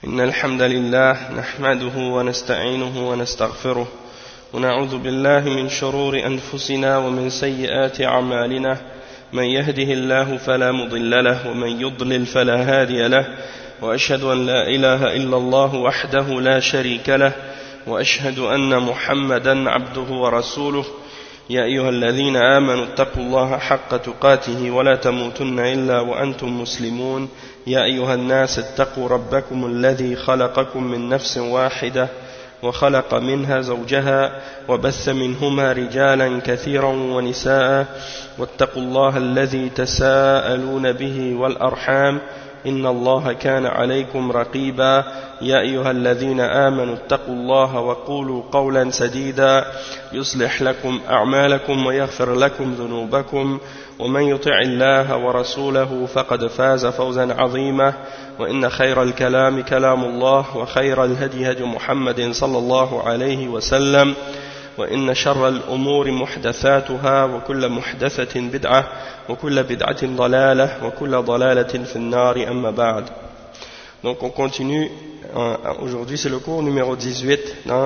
إن الحمد لله نحمده ونستعينه ونستغفره ونعوذ بالله من شرور أنفسنا ومن سيئات أعمالنا من يهده الله فلا مضل له ومن يضلل فلا هادي له وأشهد أن لا إله إلا الله وحده لا شريك له وأشهد أن محمدا عبده ورسوله يا أيها الذين آمنوا اتقوا الله حق تقاته ولا تموتن إلا وأنتم مسلمون يا أيها الناس اتقوا ربكم الذي خلقكم من نفس واحدة وخلق منها زوجها وبث منهما رجالا كثيرا ونساء واتقوا الله الذي تساءلون به والأرحام إن الله كان عليكم رقيبا يا أيها الذين آمنوا اتقوا الله وقولوا قولا سديدا يصلح لكم أعمالكم ويغفر لكم ذنوبكم ومن يطع الله ورسوله فقد فاز فوزا عظيما وإن خير الكلام كلام الله وخير الهدي هدي محمد صلى الله عليه وسلم وإن شر الأمور محدثاتها وكل محدثة بدعة وكل بدعة ضلالة وكل ضلالة في النار أما بعد. Donc on continue, aujourd'hui c'est le cours numéro 18 dans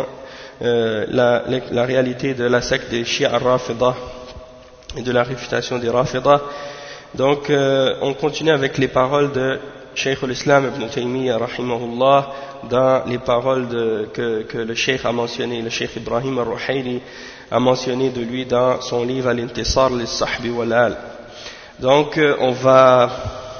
la réalité de la secte des Shia al-Rafida et de la réfutation des Rafida. Donc on continue avec les paroles de Cheikh al-Islam ibn Taymiyyah rahimahullah dans les paroles que le Cheikh a mentionné, le Cheikh Ibrahim al-Ruhayli a mentionné de lui dans son livre Al-Intisar lis-Sahbi wal-Al. Donc on va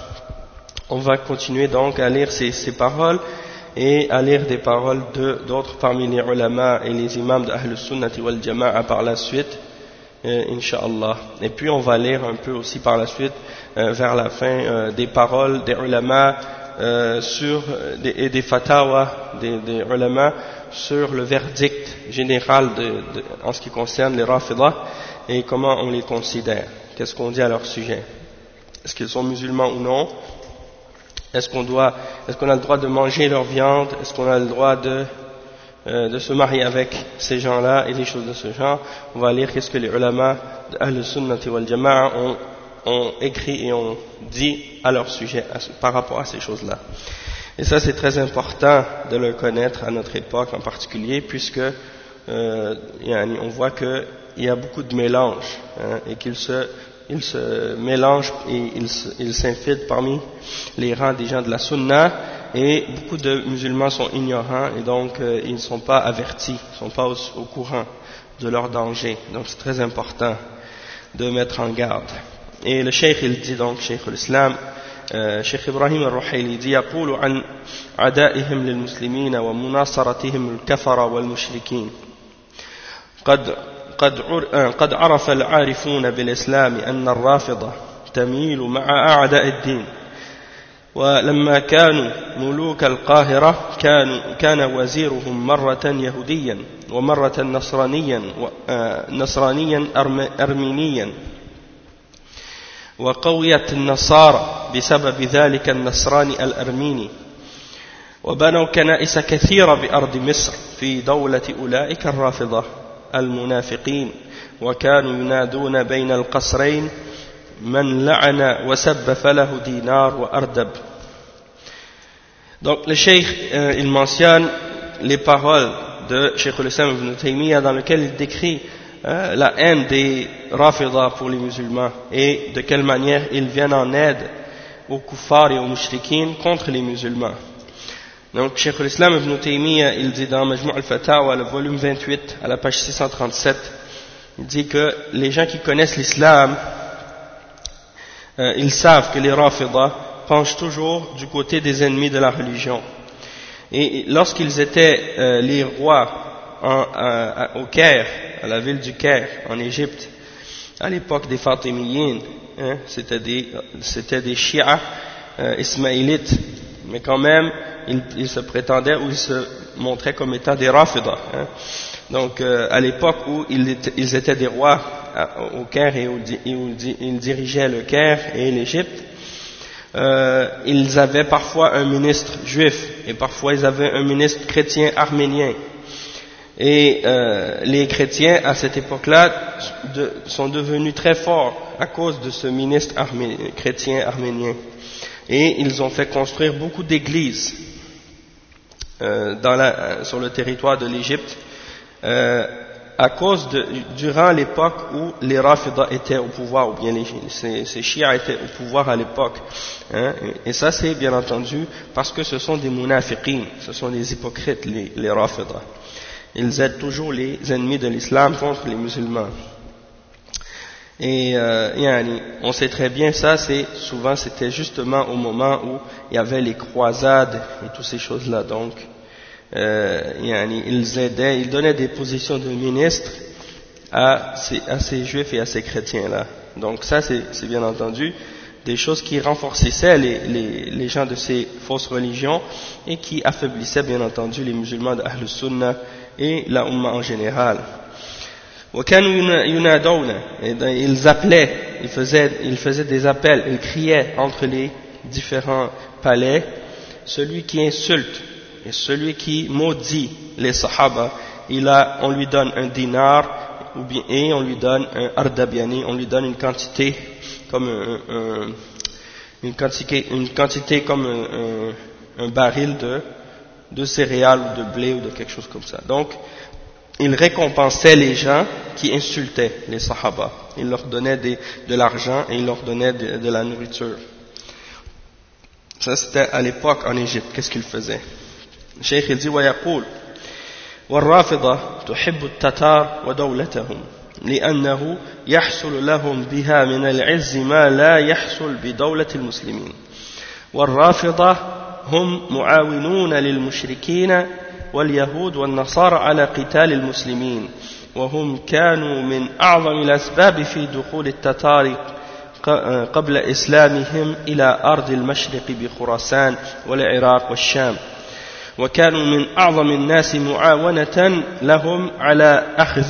continuer donc à lire ces paroles et à lire des paroles d'autres parmi les ulama et les imams de Ahl al-Sunnati wal-Jama'a par la suite, Inch'Allah. Et puis on va lire un peu aussi par la suite, vers la fin, des paroles des ulama et des fatawa des ulama sur le verdict général en ce qui concerne les Rafidah et comment on les considère, qu'est-ce qu'on dit à leur sujet, est-ce qu'ils sont musulmans ou non, est-ce qu'on a le droit de manger leur viande, est-ce qu'on a le droit de se marier avec ces gens-là et des choses de ce genre. On va lire qu'est-ce que les ulama de Ahl al-Sunnati wal-Jama'a ont écrit et ont dit à leur sujet par rapport à ces choses-là. Et ça c'est très important de le connaître à notre époque en particulier, puisque on voit qu'il y a beaucoup de mélanges, et qu'ils se mélangent et ils s'infiltrent parmi les rangs des gens de la Sunna, et beaucoup de musulmans sont ignorants et donc ils ne sont pas avertis, ils ne sont pas au courant de leur danger. Donc c'est très important de mettre en garde. Et le Cheikh il dit donc, Cheikh al-Islam, Cheikh Ibrahim al-Ruhayli dit يقول عن عدائهم للمسلمين ومناصرتهم الكفر والمشركين قد عرف العارفون بالإسلام أن الرافضة تميل مع أعداء الدين ولما كانوا ملوك القاهرة كان وزيرهم مرة يهوديا ومرة نصرانيا أرمينيا وقويت النصارى بسبب ذلك النصراني الأرميني وبنوا كنائس كثيرة بأرض مصر في دولة أولئك الرافضة المنافقين وكانوا ينادون بين القصرين من لعن وسب فله دينار وأردب. Donc le Cheikh il mentionne les paroles de Cheikh al-Islam ibn Taymiyyah dans lesquelles il décrit la haine des Rafidah pour les musulmans et de quelle manière ils viennent en aide aux kuffars et aux mushrikines contre les musulmans. Donc Cheikh al-Islam ibn Taymiyyah il dit dans Majmu' al-Fatawa, le volume 28 à la page 637, il dit que les gens qui connaissent l'islam ils savent que les Rafidah penchent toujours du côté des ennemis de la religion. Et lorsqu'ils étaient les rois au Caire, à la ville du Caire, en Égypte, à l'époque des Fatimiyyin, c'était des Shia ismaélites, mais quand même ils se prétendaient ou ils se montraient comme étant des Rafidah. Donc à l'époque où ils étaient des rois au Caire et où ils dirigeaient le Caire et l'Égypte, ils avaient parfois un ministre juif et parfois ils avaient un ministre chrétien arménien. Et les chrétiens à cette époque-là sont devenus très forts à cause de ce ministre chrétien arménien. Et ils ont fait construire beaucoup d'églises sur le territoire de l'Égypte, durant l'époque où les Rafida étaient au pouvoir, ou bien ces chiites étaient au pouvoir à l'époque. Et ça, c'est bien entendu parce que ce sont des munafiqin, ce sont des hypocrites, les Rafida. Ils aident toujours les ennemis de l'islam contre les musulmans. Et on sait très bien ça, souvent c'était justement au moment où il y avait les croisades et toutes ces choses-là. Donc, ils aidaient, ils donnaient des positions de ministres à ces juifs et à ces chrétiens-là. Donc ça, c'est bien entendu des choses qui renforçaient les gens de ces fausses religions et qui affaiblissaient bien entendu les musulmans de Ahl Sunnah et la Ummah en général. Ils appelaient, ils faisaient des appels, ils criaient entre les différents palais, celui qui insulte et celui qui maudit les Sahaba, on lui donne un dinar et on lui donne un ardabiani, on lui donne une quantité comme un baril de céréales ou de blé ou de quelque chose comme ça. Donc, il récompensait les gens qui insultaient les Sahaba. Il leur donnait de l'argent et il leur donnait de la nourriture. Ça, c'était à l'époque en Égypte. Qu'est-ce qu'il faisait? Le Cheikh, il dit, وَيَقُولُ وَالرَّافِضَةُ تُحِبُّ التَّتَارَ وَدَوْلَتَهُمْ لأنه يحصل لهم بها من العز ما لا يحصل بدولة المسلمين والرافضة هم معاونون للمشركين واليهود والنصارى على قتال المسلمين وهم كانوا من أعظم الأسباب في دخول التتار قبل إسلامهم إلى أرض المشرق بخراسان والعراق والشام وكانوا من أعظم الناس معاونة لهم على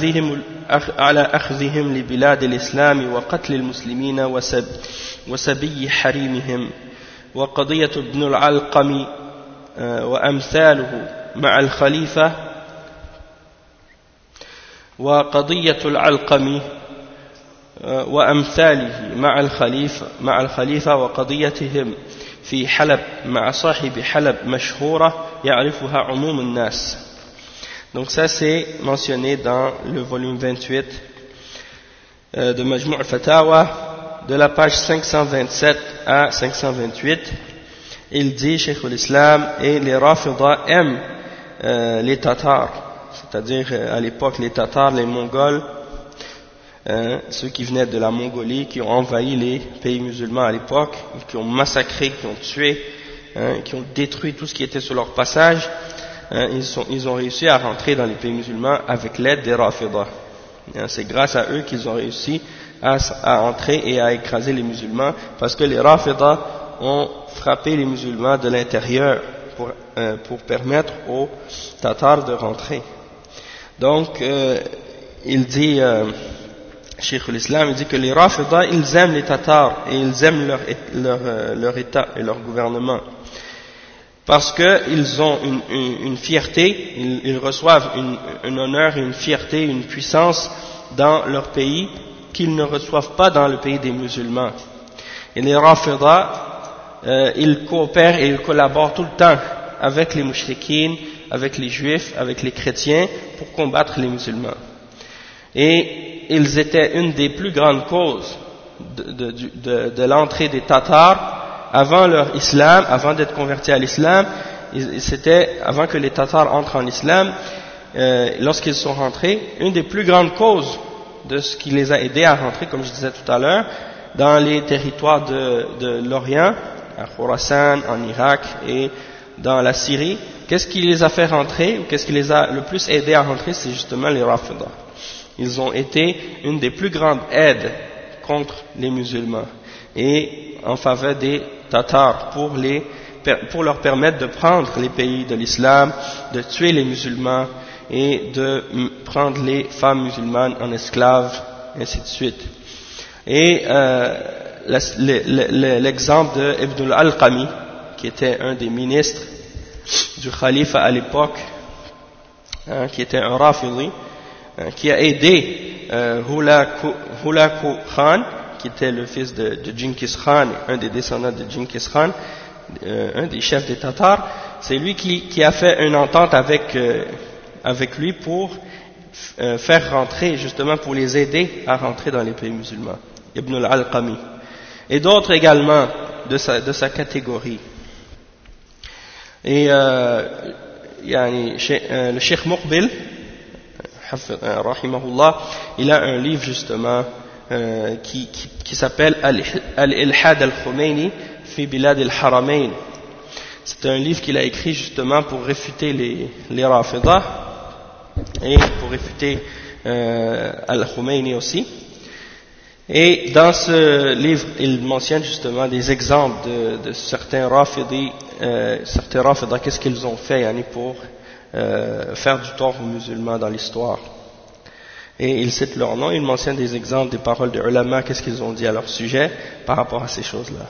أخذهم لبلاد الإسلام وقتل المسلمين وسبي حريمهم وقضية ابن العلقم وأمثاله مع الخليفة وقضية العلقم وأمثاله مع الخليفة وقضيتهم في حلب مع صاحب حلب مشهورة يعرفها عموم الناس. Donc ça c'est mentionné dans le volume 28 de Majmou' al-Fatawa de la page 527 à 528. Il dit, Cheikh al-Islam, et les Rafida aiment les Tatars, c'est-à-dire à l'époque les Tatars, les Mongols, ceux qui venaient de la Mongolie, qui ont envahi les pays musulmans à l'époque, qui ont massacré, qui ont tué, qui ont détruit tout ce qui était sur leur passage. Ils ont réussi à rentrer dans les pays musulmans avec l'aide des Rafida. C'est grâce à eux qu'ils ont réussi à entrer et à écraser les musulmans, parce que les Rafida ont frappé les musulmans de l'intérieur pour permettre aux Tatars de rentrer. Donc, il dit, Cheikh al-Islam, il dit que les Rafida, ils aiment les Tatars et ils aiment leur État et leur gouvernement. Parce qu'ils ont une fierté, ils reçoivent un honneur et une fierté, une puissance dans leur pays qu'ils ne reçoivent pas dans le pays des musulmans. Et les Rafida, ils coopèrent et ils collaborent tout le temps avec les mushrikines, avec les juifs, avec les chrétiens pour combattre les musulmans. Et ils étaient une des plus grandes causes de l'entrée des Tatars avant leur islam, avant d'être convertis à l'islam. C'était avant que les Tatars entrent en islam, lorsqu'ils sont rentrés, une des plus grandes causes de ce qui les a aidés à rentrer, comme je disais tout à l'heure, dans les territoires de l'Orient, à Khorasan, en Irak et dans la Syrie. Qu'est-ce qui les a fait rentrer, ou qu'est-ce qui les a le plus aidés à rentrer? C'est justement les Rafida. Ils ont été une des plus grandes aides contre les musulmans et en faveur des Tatars pour leur permettre de prendre les pays de l'islam, de tuer les musulmans et de prendre les femmes musulmanes en esclaves, ainsi de suite. Et l'exemple de Ibn al-Alqami, qui était un des ministres du khalifa à l'époque, qui était un Rafidi, qui a aidé Hulaku Khan, qui était le fils de Genghis Khan, un des descendants de Genghis Khan, un des chefs des Tatars. c'est lui qui a fait une entente avec lui pour faire rentrer, justement pour les aider à rentrer dans les pays musulmans, Ibn al-Alqami, et d'autres également de sa catégorie. Et le Cheikh Muqbil, rahimahullah, il a un livre justement qui s'appelle Al-Ilhad al-Khomeini fi Bilad al-Haramain. C'est un livre qu'il a écrit justement pour réfuter les Rafidah et pour réfuter Al-Khomeini aussi. Et dans ce livre, il mentionne justement des exemples de certains Rafidis, qu'est-ce qu'ils ont fait pour faire du tort aux musulmans dans l'histoire. Et il cite leur nom, il mentionne des exemples des paroles des ulama, qu'est-ce qu'ils ont dit à leur sujet par rapport à ces choses-là.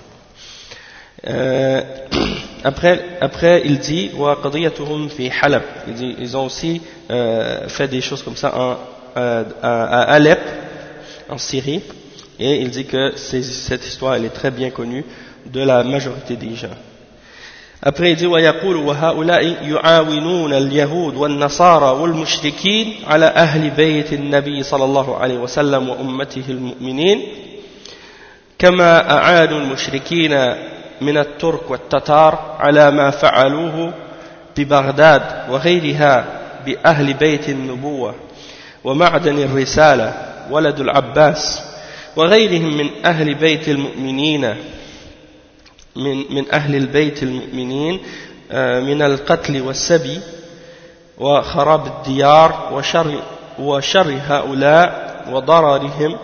Après il dit wa qadiyatuhum fi Halab, ils ont aussi fait des choses comme ça à Alep en Syrie, et il dit que cette histoire elle est très bien connue de la majorité des gens. Après il dit ويقول وهؤلاء يعاونون اليهود والنصارى والمشركين على أهل بيت النبي صلى الله عليه وسلم وأمته المؤمنين كما أعانوا المشركين من الترك والتتار على ما فعلوه ببغداد وغيرها بأهل بيت النبوة ومعدن الرسالة ولد العباس وغيرهم من أهل بيت المؤمنين من أهل البيت المؤمنين من القتل والسبي وخراب الديار وشر هؤلاء وضررهم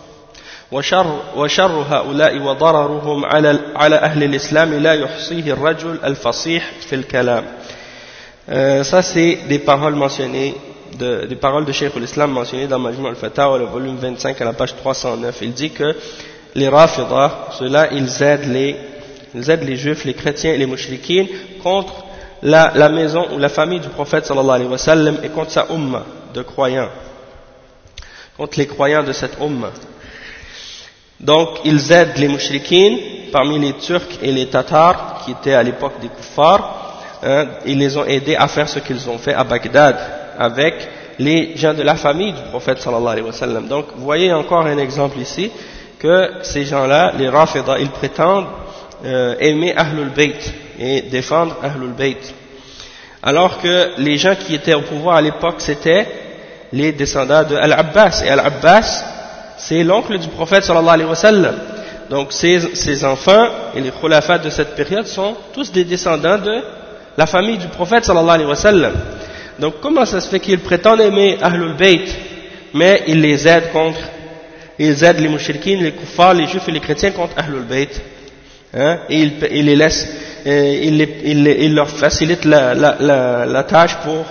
وشر هؤلاء وضررهم على أهل الإسلام لا يحصيه الرجل الفصيح في الكلام. Ça c'est des paroles mentionnées, des paroles de Cheikh al-Islam mentionnées dans Majmu' al-Fatawa, le volume 25 à la page 309. Il dit que les Rafidah, ceux-là, ils aident les juifs, les chrétiens et les mushrikines contre la maison ou la famille du prophète sallallahu alayhi wa sallam et contre sa umma de croyants, contre les croyants de cette umma. Donc ils aident les mushrikines parmi les Turcs et les Tatars qui étaient à l'époque des kuffars, ils les ont aidés à faire ce qu'ils ont fait à Bagdad avec les gens de la famille du prophète sallallahu alayhi wa sallam. Donc vous voyez encore un exemple ici que ces gens-là, les Rafidah, ils prétendent aimer Ahlul Bayt et défendre Ahlul Bayt, alors que les gens qui étaient au pouvoir à l'époque c'était les descendants de Al-Abbas, et Al-Abbas c'est l'oncle du prophète sallallahu alayhi wa sallam. Donc ces enfants et les khulafas de cette période sont tous des descendants de la famille du prophète sallallahu alayhi wa sallam. Donc comment ça se fait qu'ils prétendent aimer Ahlul Bayt mais ils les aident les mushrikines, les kuffars, les juifs et les chrétiens contre Ahlul Bayt, et ils les laissent, ils leur facilitent la tâche pour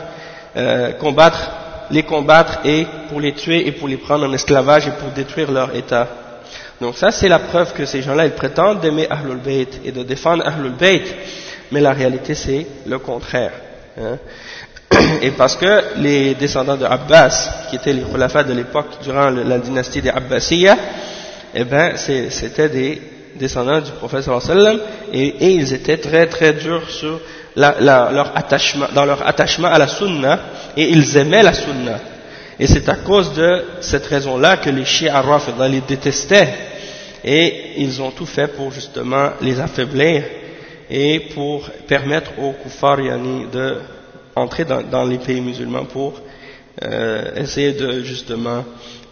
les combattre et pour les tuer et pour les prendre en esclavage et pour détruire leur état. Donc ça c'est la preuve que ces gens-là ils prétendent d'aimer Ahlul Bayt et de défendre Ahlul Bayt, mais la réalité c'est le contraire. Et parce que les descendants de Abbas, qui étaient les khulafas de l'époque durant la dynastie des Abbasiyya, eh ben c'était des descendants du prophète sallallahu alayhi wa sallam, et ils étaient très très durs sur leur attachement à la sunna, et ils aimaient la sunna. Et c'est à cause de cette raison-là que les chiites Rafidah les détestaient, et ils ont tout fait pour justement les affaiblir et pour permettre aux kuffar de entrer dans les pays musulmans pour essayer de justement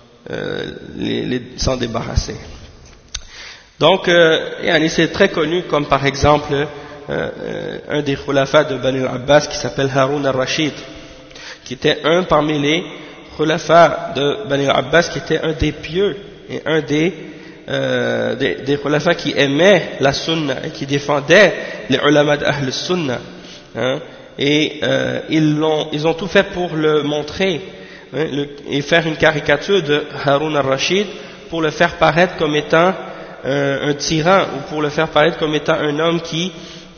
s'en débarrasser. Donc c'est très connu, comme par exemple un des khulafas de Bani al-Abbas qui s'appelle Haroun al-Rashid, qui était un parmi les khulafas de Bani al-Abbas, qui était un des pieux et un des khulafas qui aimaient la sunna et qui défendaient les ulama d'Ahl sunna, et ils ont tout fait pour le montrer, et faire une caricature de Haroun al-Rashid pour le faire paraître comme étant un tyran, ou pour le faire paraître comme étant un homme qui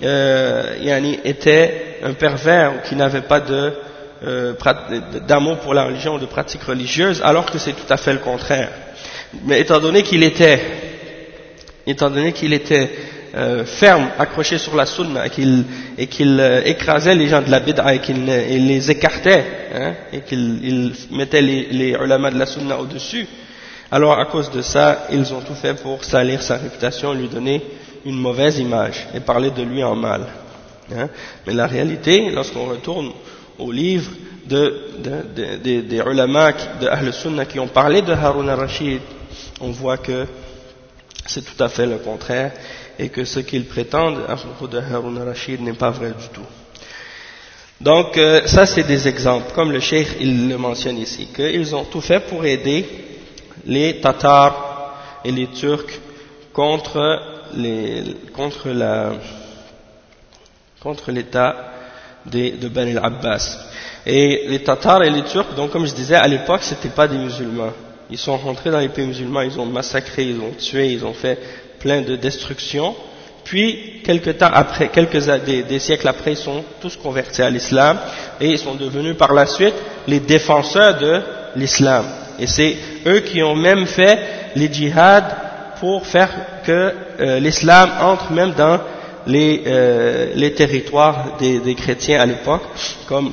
était un pervers, ou qui n'avait pas d'amour pour la religion ou de pratique religieuse, alors que c'est tout à fait le contraire. Mais étant donné qu'il était ferme, accroché sur la sunna, et qu'il écrasait les gens de la bid'a, et qu'il les écartait, hein, et qu'il mettait les ulama de la sunna au-dessus, alors à cause de ça, ils ont tout fait pour salir sa réputation, lui donner une mauvaise image, et parler de lui en mal. Hein. Mais la réalité, lorsqu'on retourne au livre des ulama de Ahl Sunnah qui ont parlé de Harun al-Rashid, on voit que c'est tout à fait le contraire, et que ce qu'ils prétendent à propos de Harun al-Rashid n'est pas vrai du tout. Donc ça c'est des exemples, comme le cheikh il le mentionne ici, qu'ils ont tout fait pour aider les Tatars et les Turcs contre l'état de Bani al-Abbas. Et les Tatars et les Turcs, donc comme je disais, à l'époque, c'était pas des musulmans. Ils sont rentrés dans les pays musulmans, ils ont massacré, ils ont tué, ils ont fait plein de destructions. Puis, quelques temps après, des siècles après, ils sont tous convertis à l'islam et ils sont devenus par la suite les défenseurs de l'islam. Et c'est eux qui ont même fait les djihad pour faire que l'islam entre même dans les territoires des chrétiens à l'époque, comme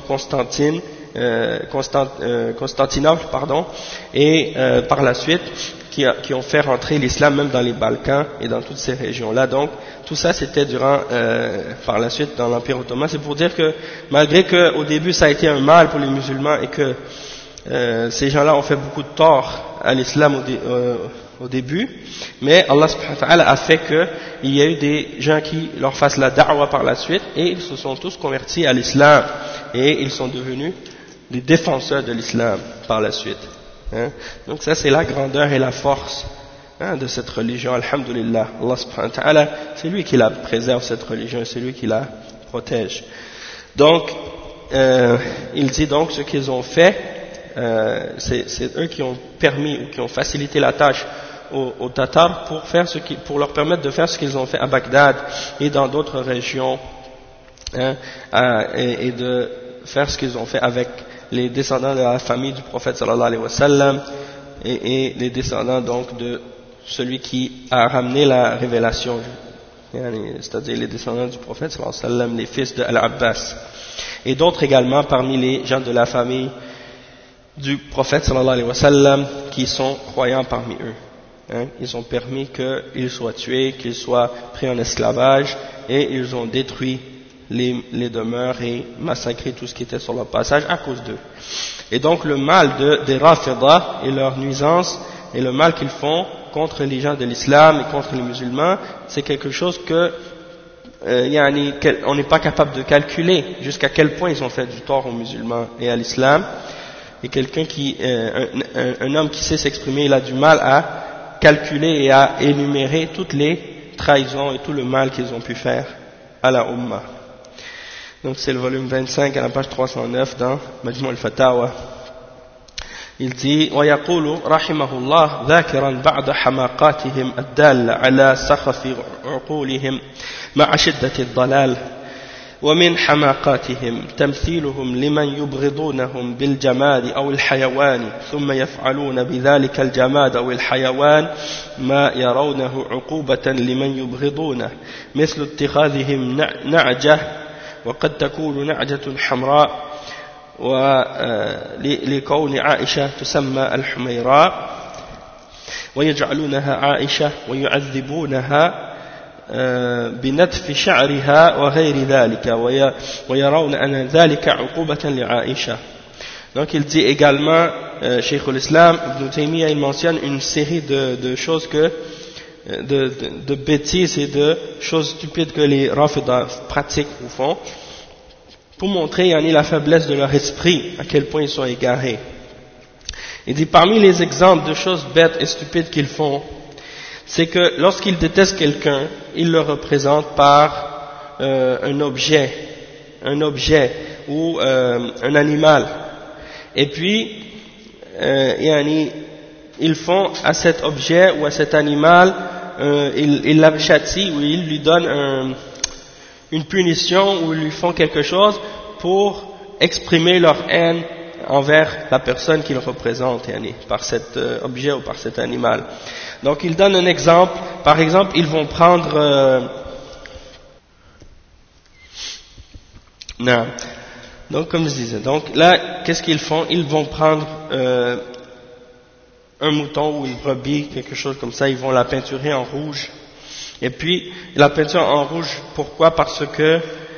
Constantinople, et par la suite qui ont fait rentrer l'islam même dans les Balkans et dans toutes ces régions-là. Donc tout ça c'était par la suite dans l'Empire ottoman. C'est pour dire que malgré qu'au début ça a été un mal pour les musulmans et que ces gens-là ont fait beaucoup de tort à l'islam au début, mais Allah subhanahu wa ta'ala a fait qu'il y a eu des gens qui leur fassent la da'wa par la suite et ils se sont tous convertis à l'islam et ils sont devenus des défenseurs de l'islam par la suite. Hein. Donc ça c'est la grandeur et la force de cette religion, alhamdulillah. Allah subhanahu wa ta'ala, c'est lui qui la préserve cette religion, c'est lui qui la protège. Donc il dit donc ce qu'ils ont fait, c'est eux qui ont permis ou qui ont facilité la tâche aux Tatars pour leur permettre de faire ce qu'ils ont fait à Bagdad et dans d'autres régions, hein, et de faire ce qu'ils ont fait avec les descendants de la famille du prophète sallallahu alayhi wa sallam et les descendants donc de celui qui a ramené la révélation, c'est-à-dire les descendants du prophète sallallahu alayhi wa sallam, les fils de Al-Abbas, et d'autres également parmi les gens de la famille du prophète sallallahu alayhi wa sallam qui sont croyants parmi eux. Hein, ils ont permis qu'ils soient tués, qu'ils soient pris en esclavage, et ils ont détruit les demeures et massacré tout ce qui était sur leur passage à cause d'eux. Et donc le mal des Rafidah et leur nuisance et le mal qu'ils font contre les gens de l'islam et contre les musulmans, c'est quelque chose on n'est pas capable de calculer jusqu'à quel point ils ont fait du tort aux musulmans et à l'islam. Et quelqu'un un homme qui sait s'exprimer, il a du mal à calculer et à énumérer toutes les trahisons et tout le mal qu'ils ont pu faire à la Ummah. Donc c'est le volume 25 à la page 309 dans Majmu' al-Fatawa. Il dit ويقول رحمه الله ذاكرا بعض حماقاتهم الدالة على سخف عقولهم مع شدة الضلال ومن حماقاتهم تمثيلهم لمن يبغضونهم بالجماد أو الحيوان ثم يفعلون بذلك الجماد أو الحيوان ما يرونه عقوبة لمن يبغضونه مثل اتخاذهم نعجة وقد تكون نعجة حمراء ولكون عائشة تسمى الحميراء ويجعلونها عائشة ويعذبونها بنتف شعرها وغير ذلك ويرون أن ذلك عقوبة لعائشة. Donc il dit également, Cheikh al-Islam Ibn Taymiyyah, il mentionne une série de choses de bêtises et de choses stupides que les Rafidah pratiquent ou font pour montrer la faiblesse de leur esprit, à quel point ils sont égarés. Il dit parmi les exemples de choses bêtes et stupides qu'ils font, c'est que lorsqu'ils détestent quelqu'un, ils le représentent par un objet ou un animal. Et puis, ils font à cet objet ou à cet animal, ils la châtient ou ils lui donnent une punition ou ils lui font quelque chose pour exprimer leur haine envers la personne qu'ils représentent, par cet objet ou par cet animal. Donc ils donnent un exemple. Par exemple, ils vont prendre Non. Donc, comme je disais, donc là, qu'est-ce qu'ils font? Ils vont prendre un mouton ou une brebis, quelque chose comme ça, ils vont la peinturer en rouge. Et puis, la peinture en rouge, pourquoi? Parce que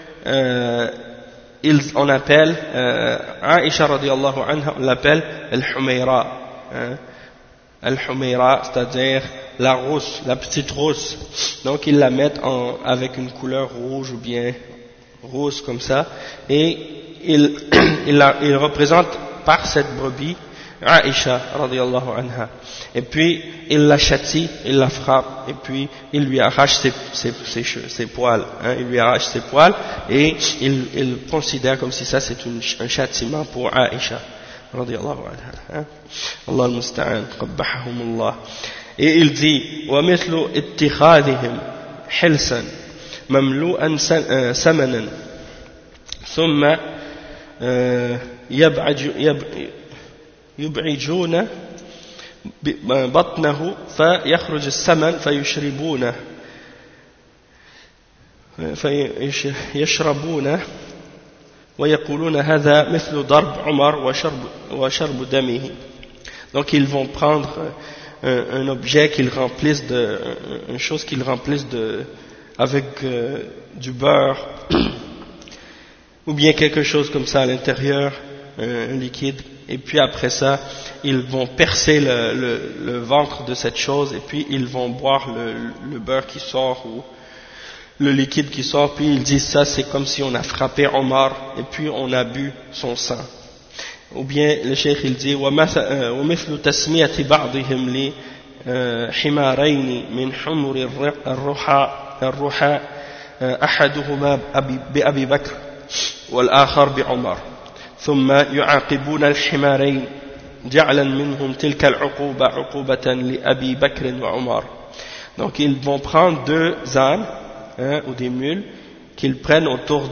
on appelle Aïcha radiyallahu anha, on l'appelle Al-Humayra, hein? Al-Humayra, c'est-à-dire la rousse, la petite rousse. Donc ils la mettent avec une couleur rouge ou bien rose comme ça, et ils représentent par cette brebis Aïcha radiyallahu anha. Et puis il la châtie, il la frappe, et puis il lui arrache ses poils, hein, il lui arrache ses poils, et il considère comme si ça c'est un châtiment pour Aïcha radiyallahu anha, hein. Allah al-musta'an, qabbahahumullah. Et il dit وَمِثْلُ اتِّخَاذِهِمْ حِلْسًا مَمْلُوءًا سَمَنًا ثُمَّ يبعجون بطنه فيخرج السمن فيشربونه ويقولون هذا مثل ضرب عمر وشرب دمه. Donc ils vont prendre un objet qu'ils remplissent une chose qu'ils remplissent avec du beurre ou bien quelque chose comme ça à l'intérieur, un liquide, et puis après ça ils vont percer le ventre de cette chose, et puis ils vont boire le beurre qui sort ou le liquide qui sort, puis ils disent ça c'est comme si on a frappé Omar et puis on a bu son sang. Ou bien le cheikh il dit ومثل تسمية بعضهم لحمارين من حمر الرحى أحدهما بأبي بكر والآخر بعمر ثم يعاقبون الحمارين جعلا منهم تلك العقوبة عقوبة لأبي بكر وعمر. Donc ils vont prendre deux ânes, hein, ou des mules qu'ils prennent autour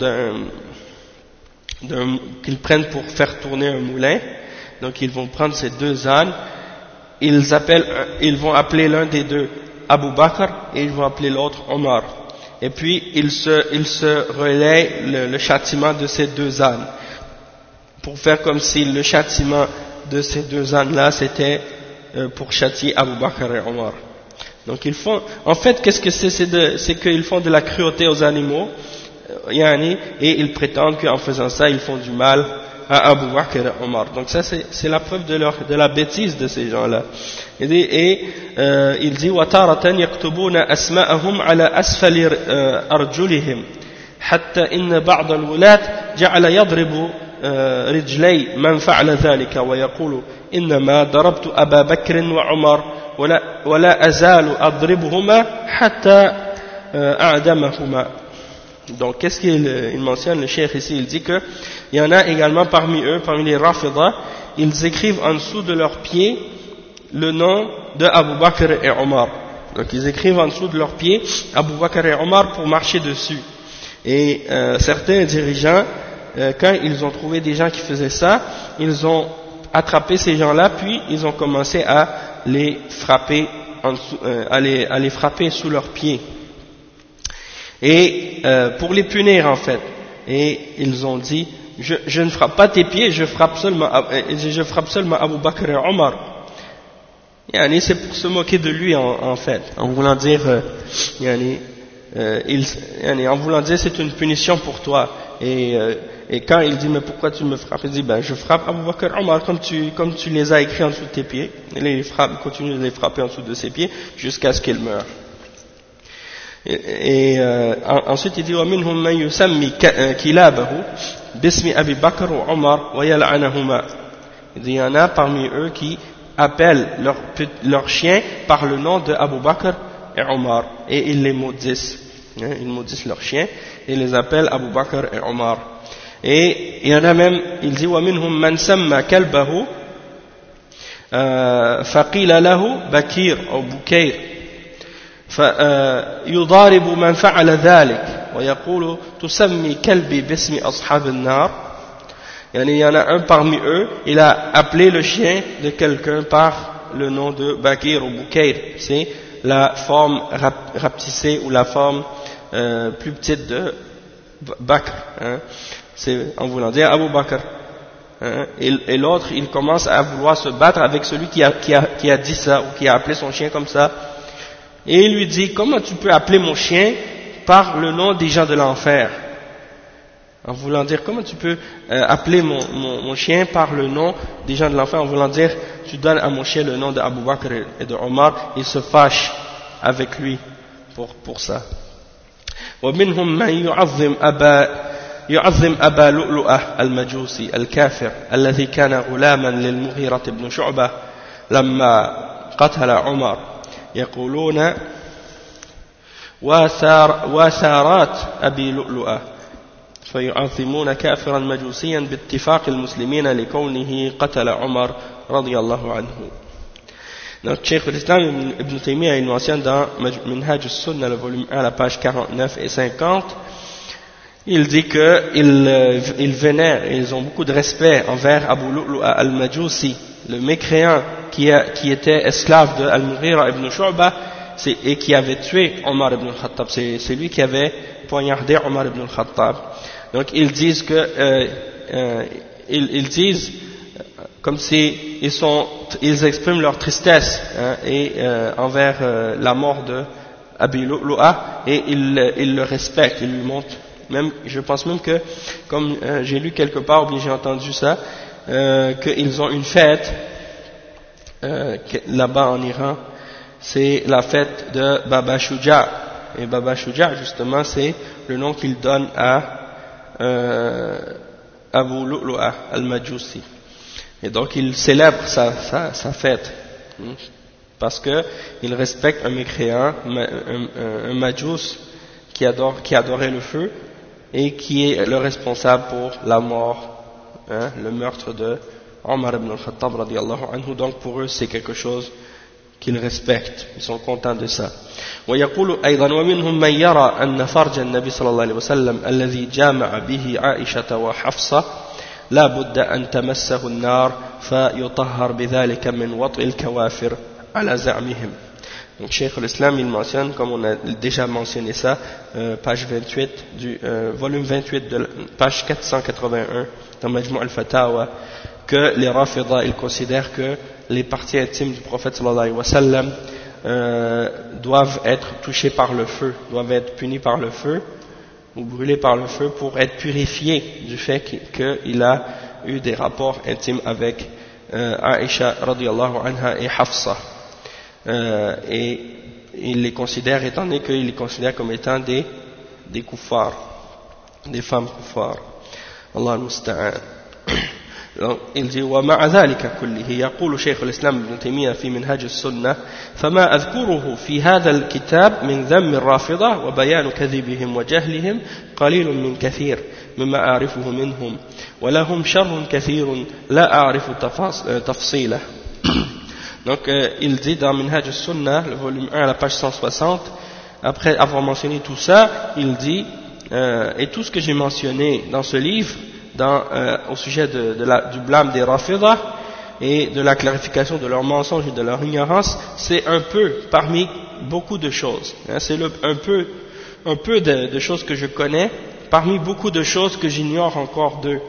qu'ils prennent pour faire tourner un moulin. Donc ils vont prendre ces deux ânes, ils vont appeler l'un des deux Abu Bakr et ils vont appeler l'autre Omar, et puis ils se relaient le châtiment de ces deux ânes pour faire comme si le châtiment de ces deux ânes là c'était pour châtier Abu Bakr et Omar. Donc ils font, en fait qu'est-ce que c'est qu'ils font de la cruauté aux animaux, et ils prétendent qu'en faisant ça ils font du mal à Abu Bakr et Omar. Donc ça c'est la preuve de la bêtise de ces gens-là. Il dit وَتَارَةً يَكْتُبُونَ أَسْمَاءَهُمْ عَلى أَسْفَلِ أَرْجُلِهِمْ حَتَّى إِنَّ بَعْضَ الْوُلَاةِ جَعَلَ يَضْرِبُ رِجْلَيْ مَنْ فَعَلَ ذَلِكَ وَيَقُولُ إِنَّمَا ضَرَبْتُ أَبَا بَكْرٍ وَعُمَرٍ وَلَا أَزَالُ أَضْرِبُهُمَا حَتَّى أَعْدَمَهُمَا. Donc qu'est-ce qu'il mentionne le cheikh ici? Il dit que il y en a également parmi eux, parmi les Rafida, ils écrivent en dessous de leurs pieds le nom de Abu Bakr et Omar. Donc ils écrivent en dessous de leurs pieds Abu Bakr et Omar pour marcher dessus. Et certains dirigeants, quand ils ont trouvé des gens qui faisaient ça, ils ont attrapé ces gens-là, puis ils ont commencé à les frapper à les frapper sous leurs pieds. Et pour les punir en fait, et ils ont dit je ne frappe pas tes pieds, je frappe seulement Abu Bakr et Omar. C'est pour se moquer de lui en fait, en voulant dire en voulant dire c'est une punition pour toi. Et quand il dit mais pourquoi tu me frappes, il dit je frappe Abu Bakr et Omar comme tu les as écrits en dessous de tes pieds. Et il continue de les frapper en dessous de ses pieds jusqu'à ce qu'ils meurent. Ensuite il dit وَمِنْهُمْ مَنْ يُسَمِّي كِلَابَهُ بِاسْمِ أَبِي بَكْرٍ وَعُمَرٍ وَيَلْعَنَهُمَا. Il y en a parmi eux qui appellent leurs chiens par le nom de Abu Bakr et Omar, et ils les maudissent, ils maudissent leurs chiens et les appellent Abu Bakr et Omar. Et il y en a même, il dit وَمِنْهُمْ مَنْ سَمَّى كَلْبَهُ فَقِيلَ لَهُ بَكِير أو بُكَير فيضارب من فعل ذلك ويقول تسمي كلبي باسم أصحاب النار. Il y en a un parmi eux, il a appelé le chien de quelqu'un par le nom de Bakir ou Boukair, c'est la forme rapetissée ou la forme plus petite de Bakr, hein. c'est en voulant dire Abu Bakr. Hein, et l'autre, il commence à vouloir se battre avec celui qui a dit ça, ou qui a appelé son chien comme ça. Et il lui dit, comment tu peux appeler mon chien par le nom des gens de l'enfer? En voulant dire, comment tu peux appeler mon chien par le nom des gens de l'enfer? En voulant dire, tu donnes à mon chien le nom d'Abu Bakr et de Omar. Il se fâche avec lui pour ça. ومنهم من يعظم أبا لؤلؤة المجوسي الكافر الذي كان غلاما للمغيرة بن شعبة لما قتل عمر يقولون وثارات أبي لؤلؤة فيعظمون كافرا مجوسيا باتفاق المسلمين لكونه قتل عمر رضي الله عنه. Donc, Cheikh l'Islam Ibn Taymiyyah, il mentionne dans Minhaj al-Sunnah, le volume 1, la page 49 et 50, il dit qu'ils vénèrent et ils ont beaucoup de respect envers Abu Lu'lu'a al-Majusi, le mécréant qui était esclave de Al-Mughira ibn Shu'bah et qui avait tué Omar ibn al-Khattab. C'est lui qui avait poignardé Omar ibn al-Khattab. Donc ils disent ils disent comme si ils expriment leur tristesse envers la mort de Abi Lu'lu'a et ils le respectent, ils lui montrent. Même, je pense même que, comme j'ai lu quelque part, ou bien j'ai entendu ça, qu'ils ont une fête là-bas en Iran, c'est la fête de Baba Shuja. Et Baba Shuja, justement, c'est le nom qu'il donne à Abu Lu'lu'a al-Majusi. Et donc, il célèbre sa fête, parce qu'il respecte un mécréant, un Majus qui adorait le feu, et qui est le responsable pour la mort, le meurtre de Omar ibn al-Khattab radiyallahu anhu. Donc pour eux c'est quelque chose qu'ils respectent, ils sont contents de ça. ويقول أيضا ومنهم من يرى أن فرج النبي صلى الله عليه وسلم الذي جامع به عائشة وحفصة لا بد أن تمسه النار فيطهر بذلك من وطئ الكوافر على زعمهم. Donc Cheikh l'Islam il mentionne, comme on a déjà mentionné ça, page 28 volume 28 de page 481 dans Majmu' al-Fatawa, que les Rafida ils considèrent que les parties intimes du prophète sallallahu alayhi wa sallam doivent être touchées par le feu, doivent être punies par le feu ou brûlées par le feu pour être purifiées du fait qu'il a eu des rapports intimes avec Aïcha radiyallahu anha et Hafsa. Et il les considère, étant donné qu'il les considère comme étant des kuffars, des femmes kuffars. Allah al-Musta'an. Il dit ومع ذلك كله يقول شيخ الإسلام ابن تيمية في منهاج السنة فما أذكره في هذا الكتاب من ذم الرافضة وبيان كذبهم وجهلهم قليل من كثير مما أعرفه منهم ولهم شر كثير لا أعرف تفصيله. Donc il dit dans Minhaj al-Sunnah, le volume 1 à la page 160, après avoir mentionné tout ça, il dit et tout ce que j'ai mentionné dans ce livre au sujet du blâme des Rafidah et de la clarification de leurs mensonges et de leur ignorance, c'est un peu parmi beaucoup de choses, c'est un peu de choses que je connais parmi beaucoup de choses que j'ignore encore d'eux.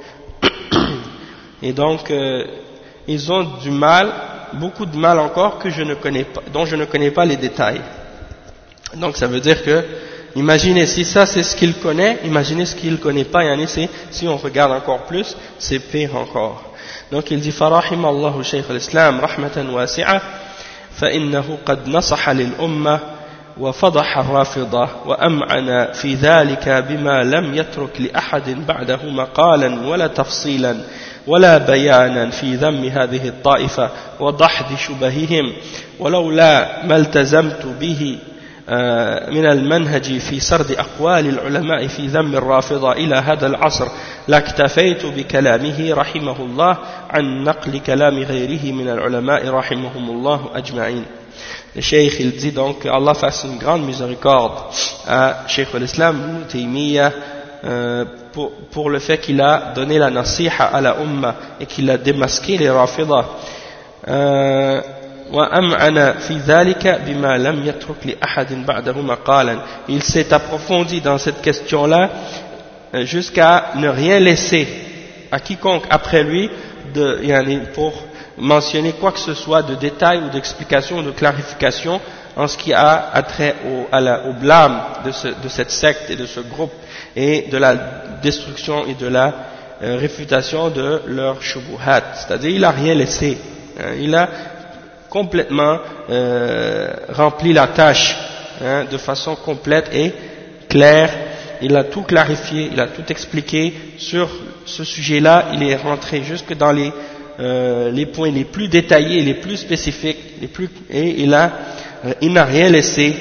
Et donc ils ont du mal, beaucoup de mal encore que je ne connais pas, dont je ne connais pas les détails. Donc ça veut dire que, imaginez si ça c'est ce qu'il connaît, imaginez ce qu'il ne connaît pas, et si on regarde encore plus, c'est pire encore. Donc il dit فرحم الله شيخ الإسلام رحمة واسعة فإنه قد نصح للأمة وفضح الرافضة وأمعن في ذلك بما لم يترك لأحد بعده مقالا ولا تفصيلا ولا بيانا في ذم هذه الطائفة وضحد شبههم ولولا ما التزمت به من المنهج في سرد أقوال العلماء في ذم الرافضة إلى هذا العصر لاكتفيت بكلامه رحمه الله عن نقل كلام غيره من العلماء رحمهم الله أجمعين. Le Cheikh il dit donc que Allah fasse une grande miséricorde à Cheikh l'Islam Ibn Taymiyyah pour le fait qu'il a donné la nasiha à la umma et qu'il a démasqué les Rafidah. Il s'est approfondi dans cette question-là jusqu'à ne rien laisser à quiconque après lui pour mentionner quoi que ce soit de détail ou d'explication ou de clarification en ce qui a trait au blâme de cette secte et de ce groupe et de la destruction et de la réfutation de leurs shubuhat. C'est-à-dire il n'a rien laissé, il a complètement rempli la tâche de façon complète et claire. Il a tout clarifié, il a tout expliqué sur ce sujet-là. Il est rentré jusque dans les points les plus détaillés, les plus spécifiques, et il n'a rien laissé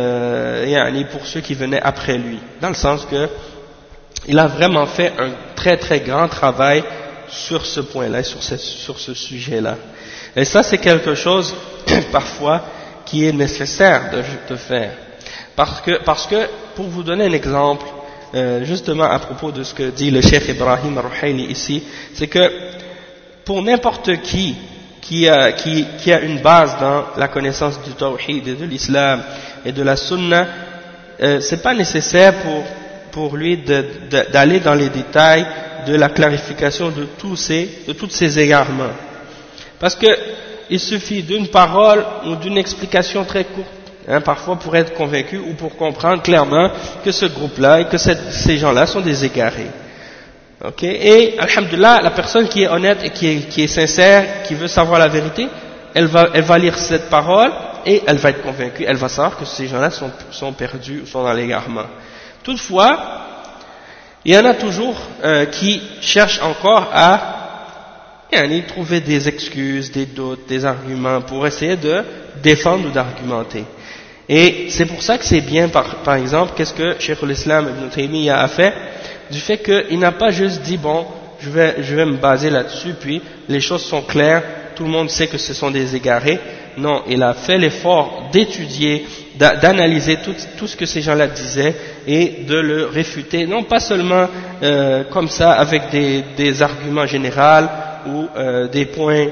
pour ceux qui venaient après lui, dans le sens que il a vraiment fait un très très grand travail sur ce point-là, sur ce sujet-là. Et ça, c'est quelque chose parfois qui est nécessaire de faire, parce que pour vous donner un exemple, justement à propos de ce que dit le Cheikh Ibrahim Ar-Ruhaili ici, c'est que pour n'importe qui a une base dans la connaissance du tawhid et de l'islam et de la sunna, c'est pas nécessaire pour lui d'aller dans les détails de la clarification de tous ces égarements, parce que il suffit d'une parole ou d'une explication très courte, parfois pour être convaincu ou pour comprendre clairement que ce groupe-là et que ces gens-là sont des égarés. Okay? Et alhamdoulilah, la personne qui est honnête et qui est sincère, qui veut savoir la vérité, elle va lire cette parole et elle va être convaincue, elle va savoir que ces gens-là sont perdus ou sont dans l'égarement. Toutefois, il y en a toujours qui cherchent encore à trouver des excuses, des doutes, des arguments pour essayer de défendre ou d'argumenter. Et c'est pour ça que c'est bien, par exemple, qu'est-ce que Cheikh al-Islam Ibn Taymiyyah a fait, du fait qu'il n'a pas juste dit, bon, je vais me baser là-dessus, puis les choses sont claires, tout le monde sait que ce sont des égarés. Non, il a fait l'effort d'étudier, d'analyser tout ce que ces gens-là disaient et de le réfuter, non pas seulement comme ça avec des arguments généraux ou des points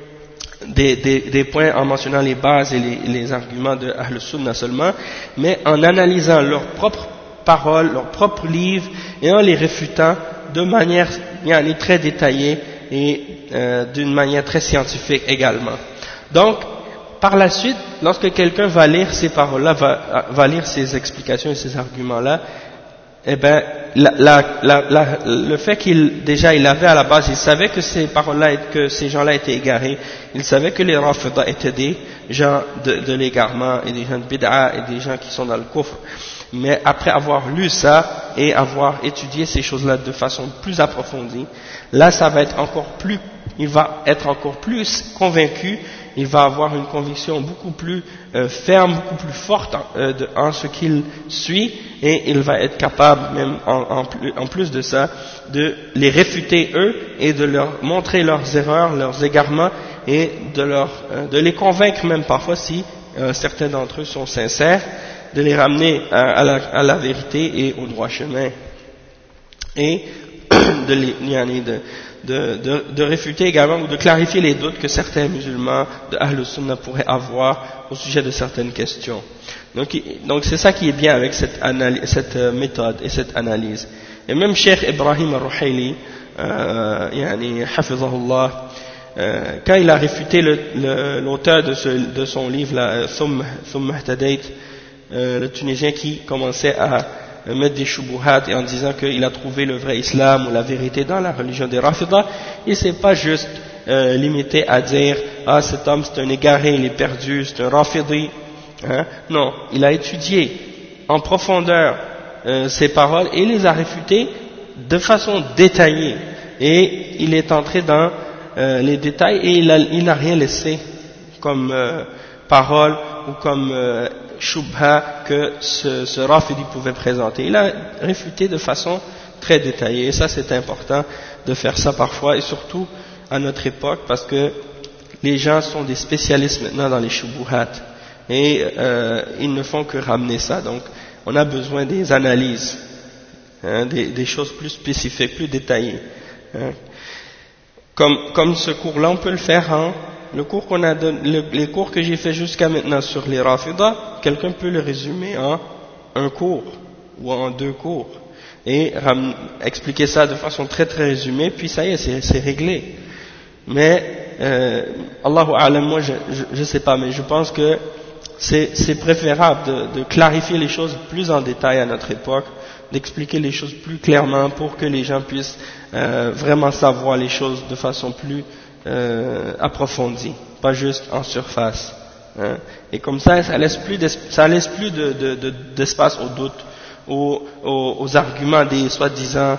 en mentionnant les bases et les arguments de Ahl Sunnah seulement, mais en analysant leurs propres paroles, leurs propres livres et en les réfutant de manière très détaillée et d'une manière très scientifique également. Donc, par la suite, lorsque quelqu'un va lire ces paroles-là, va lire ces explications et ces arguments-là, eh ben, le fait il avait à la base, il savait que ces paroles-là, que ces gens-là étaient égarés, il savait que les Rafida étaient des gens de l'égarement et des gens de bid'a et des gens qui sont dans le kufr. Mais après avoir lu ça et avoir étudié ces choses-là de façon plus approfondie, là il va être encore plus convaincu, il va avoir une conviction beaucoup plus ferme, beaucoup plus forte en ce qu'il suit, et il va être capable même en plus de ça de les réfuter eux et de leur montrer leurs erreurs, leurs égarements et de les convaincre même parfois si certains d'entre eux sont sincères, de les ramener à la vérité et au droit chemin, et de réfuter également ou de clarifier les doutes que certains musulmans de Ahl Sunnah pourraient avoir au sujet de certaines questions. Donc c'est ça qui est bien avec cette méthode et cette analyse. Et même Cheikh Ibrahim Ar-Ruhaili, hafizahullah, quand il a réfuté l'auteur de son livre, Thumma Ihtadayt, le Tunisien qui commençait à mettre des shubuhat et en disant qu'il a trouvé le vrai islam ou la vérité dans la religion des Rafida, il s'est pas juste limité à dire cet homme c'est un égaré, il est perdu, c'est un Rafidi. Non, il a étudié en profondeur ces paroles et les a réfutées de façon détaillée, et il est entré dans les détails et il n'a rien laissé comme parole ou comme shubha que ce Rafidi pouvait présenter. Il a réfuté de façon très détaillée, et ça c'est important de faire ça parfois, et surtout à notre époque, parce que les gens sont des spécialistes maintenant dans les shubuhat, et ils ne font que ramener ça. Donc on a besoin des analyses, des choses plus spécifiques, plus détaillées. Comme ce cours-là, on peut le faire le cours qu'on a donné, les cours que j'ai fait jusqu'à maintenant sur les Rafida, quelqu'un peut le résumer en un cours ou en 2 cours. et expliquer ça de façon très très résumée, puis ça y est, c'est réglé. Mais Allahu A'lam, moi je sais pas, mais je pense que c'est préférable de clarifier les choses plus en détail à notre époque, d'expliquer les choses plus clairement pour que les gens puissent vraiment savoir les choses de façon plus approfondie, pas juste en surface. Hein. Et comme ça laisse plus d'espace au doute, aux arguments des soi-disant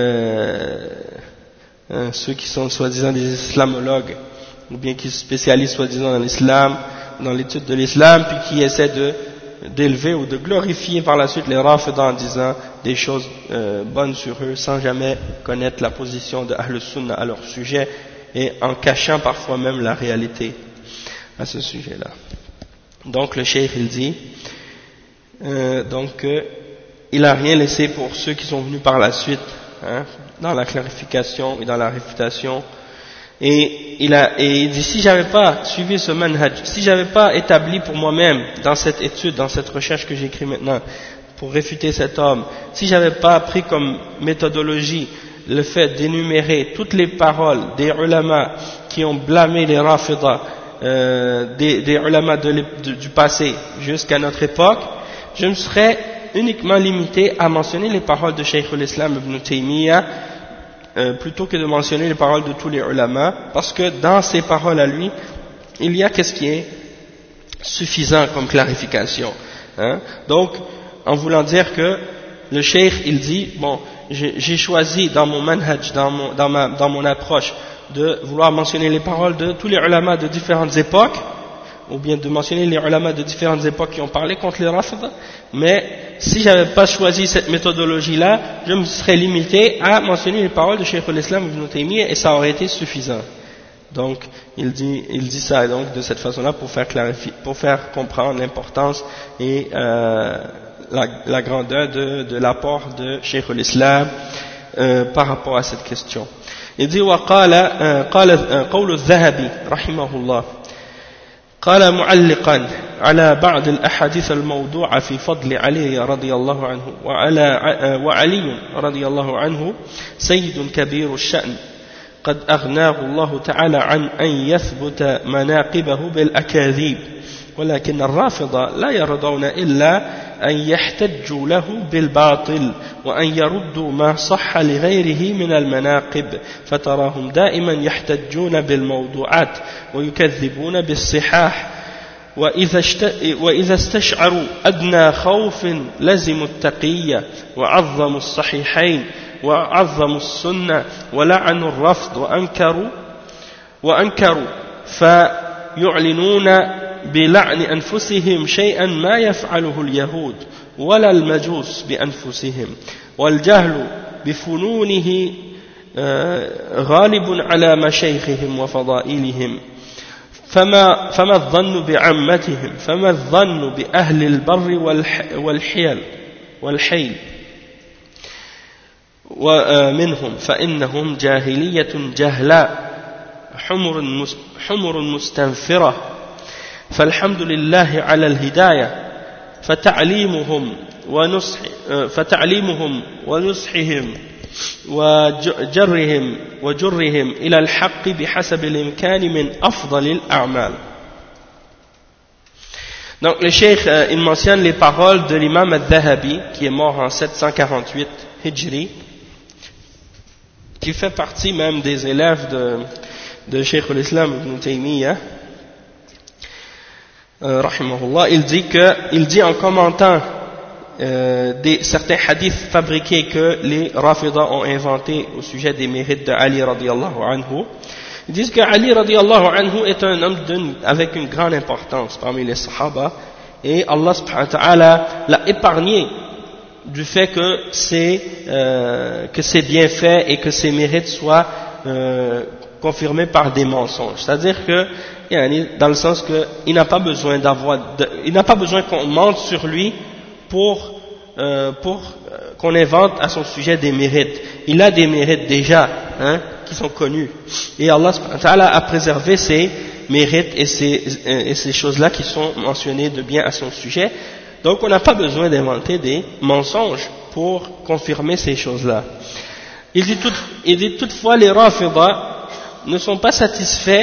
ceux qui sont soi-disant des islamologues, ou bien qui se spécialisent soi-disant dans l'islam, dans l'étude de l'islam, puis qui essaient d'élever ou de glorifier par la suite les Rafidah en disant des choses bonnes sur eux, sans jamais connaître la position de Ahl Sunnah à leur sujet, et en cachant parfois même la réalité à ce sujet-là. Donc le cheikh il dit il n'a rien laissé pour ceux qui sont venus par la suite, hein, dans la clarification et dans la réfutation. Et il dit, si j'avais pas suivi ce manhaj, si j'avais pas établi pour moi-même dans cette étude, dans cette recherche que j'écris maintenant, pour réfuter cet homme, si j'avais pas pris comme méthodologie le fait d'énumérer toutes les paroles des ulama qui ont blâmé les Rafidah, des ulama du passé jusqu'à notre époque, je me serais uniquement limité à mentionner les paroles de Cheikh al-Islam ibn Taymiyyah plutôt que de mentionner les paroles de tous les ulama, parce que dans ces paroles à lui, il y a qu'est-ce qui est suffisant comme clarification. Hein? Donc, en voulant dire que le cheikh, il dit, bon, j'ai choisi dans mon manhaj, dans mon approche, de vouloir mentionner les paroles de tous les ulama de différentes époques, ou bien de mentionner les ulama de différentes époques qui ont parlé contre les Rafidah, mais si j'avais pas choisi cette méthodologie-là, je me serais limité à mentionner les paroles de Cheikh al-Islam ibn Taymiyyah et ça aurait été suffisant. Donc, il dit ça donc de cette façon-là pour faire comprendre l'importance et la grandeur de l'apport de Cheikh al-Islam par rapport à cette question. Il dit وقال قول الذهبي رحمه الله قال معلقا على بعض الأحاديث الموضوعة في فضل علي رضي الله عنه وعلي رضي الله عنه سيد كبير الشأن قد أغناه الله تعالى عن أن يثبت مناقبه بالأكاذيب ولكن الرافضة لا يرضون إلا أن يحتجوا له بالباطل وأن يردوا ما صح لغيره من المناقب فتراهم دائما يحتجون بالموضوعات ويكذبون بالصحاح وإذا استشعروا أدنى خوف لزموا التقية وعظموا الصحيحين وعظموا السنة ولعنوا الرفض وأنكروا فيعلنون بلعن أنفسهم شيئا ما يفعله اليهود ولا المجوس بأنفسهم والجهل بفنونه غالب على مشايخهم وفضائلهم فما الظن بعمتهم فما الظن بأهل البر والحيل ومنهم فإنهم جاهلية جهلاء حمر مستنفرة فالحمد لله على الهداية فتعليمهم ونصحهم وجرهم إلى الحق بحسب الإمكان من أفضل الأعمال. Donc le cheikh il mentionne les paroles de l'imam al-Dhahabi qui est mort en 748 Hijri, qui fait partie même des élèves de Cheikh al-Islam ibn Taymiyyah rahimahullah. Il dit en commentant certains hadiths fabriqués que les Rafidah ont inventés au sujet des mérites de Ali radiyallahu anhu. Ils disent que Ali radiyallahu anhu est un homme avec une grande importance parmi les Sahaba et Allah subhanahu wa ta'ala l'a épargné du fait que ses bienfaits et que ses mérites soient confirmés par des mensonges. C'est-à-dire que dans le sens que il n'a pas besoin qu'on mente sur lui pour qu'on invente à son sujet des mérites. Il a des mérites déjà, qui sont connus. Et Allah subhanahu wa ta'ala a préservé ces mérites et ces choses-là qui sont mentionnées de bien à son sujet. Donc on n'a pas besoin d'inventer des mensonges pour confirmer ces choses-là. Il dit toutefois les Rafida ne sont pas satisfaits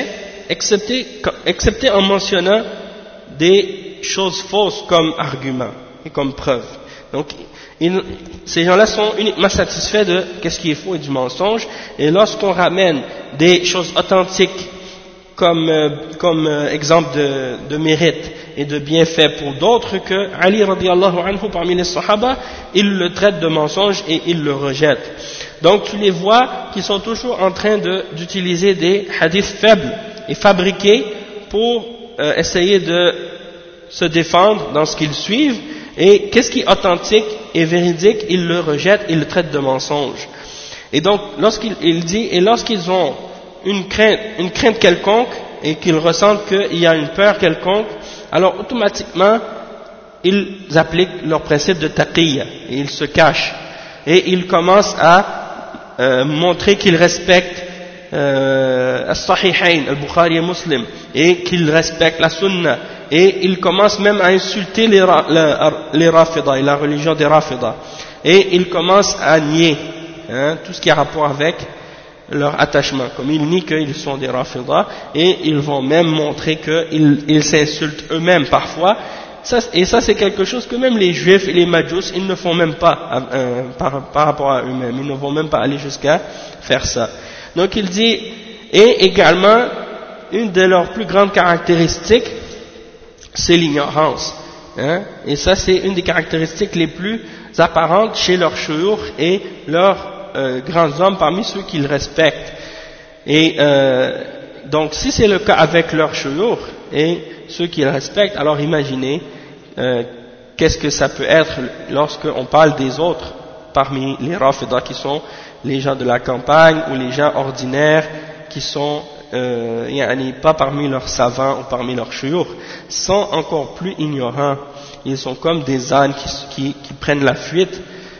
excepté en mentionnant des choses fausses comme argument et comme preuve. Donc ces gens-là sont uniquement satisfaits de qu'est-ce qui est faux et du mensonge, et lorsqu'on ramène des choses authentiques comme exemple de mérite et de bienfait pour d'autres que Ali radiallahu anhu parmi les Sahaba, il le traite de mensonge et il le rejette. Donc tu les vois qui sont toujours en train d'utiliser des hadiths faibles et fabriqués pour essayer de se défendre dans ce qu'ils suivent, et qu'est-ce qui est authentique et véridique, ils le rejettent, ils le traitent de mensonge. Et donc lorsqu'ils ont une crainte quelconque et qu'ils ressentent qu'il y a une peur quelconque, alors automatiquement ils appliquent leur principe de taqiyya et ils se cachent et ils commencent à montrer qu'ils respectent As-Sahihayn, Al-Bukhari et Muslim, et qu'ils respectent la Sunna, et ils commencent même à insulter les Rafida et la religion des Rafida, et ils commencent à nier tout ce qui a rapport avec leur attachement, comme ils nient qu'ils sont des Rafida, et ils vont même montrer qu'ils s'insultent eux-mêmes parfois. Et ça c'est quelque chose que même les Juifs et les Majus ils ne font même pas par rapport à eux-mêmes, ils ne vont même pas aller jusqu'à faire ça. Donc il dit, et également une de leurs plus grandes caractéristiques c'est l'ignorance, et ça c'est une des caractéristiques les plus apparentes chez leurs shuyukh et leurs grands hommes parmi ceux qu'ils respectent. Et donc si c'est le cas avec leurs shuyukh et ceux qu'ils respectent, alors imaginez qu'est-ce que ça peut être lorsqu'on parle des autres parmi les Rafida qui sont les gens de la campagne ou les gens ordinaires qui sont pas parmi leurs savants ou parmi leurs shuyukh, sont encore plus ignorants. Ils sont comme des ânes qui prennent la fuite,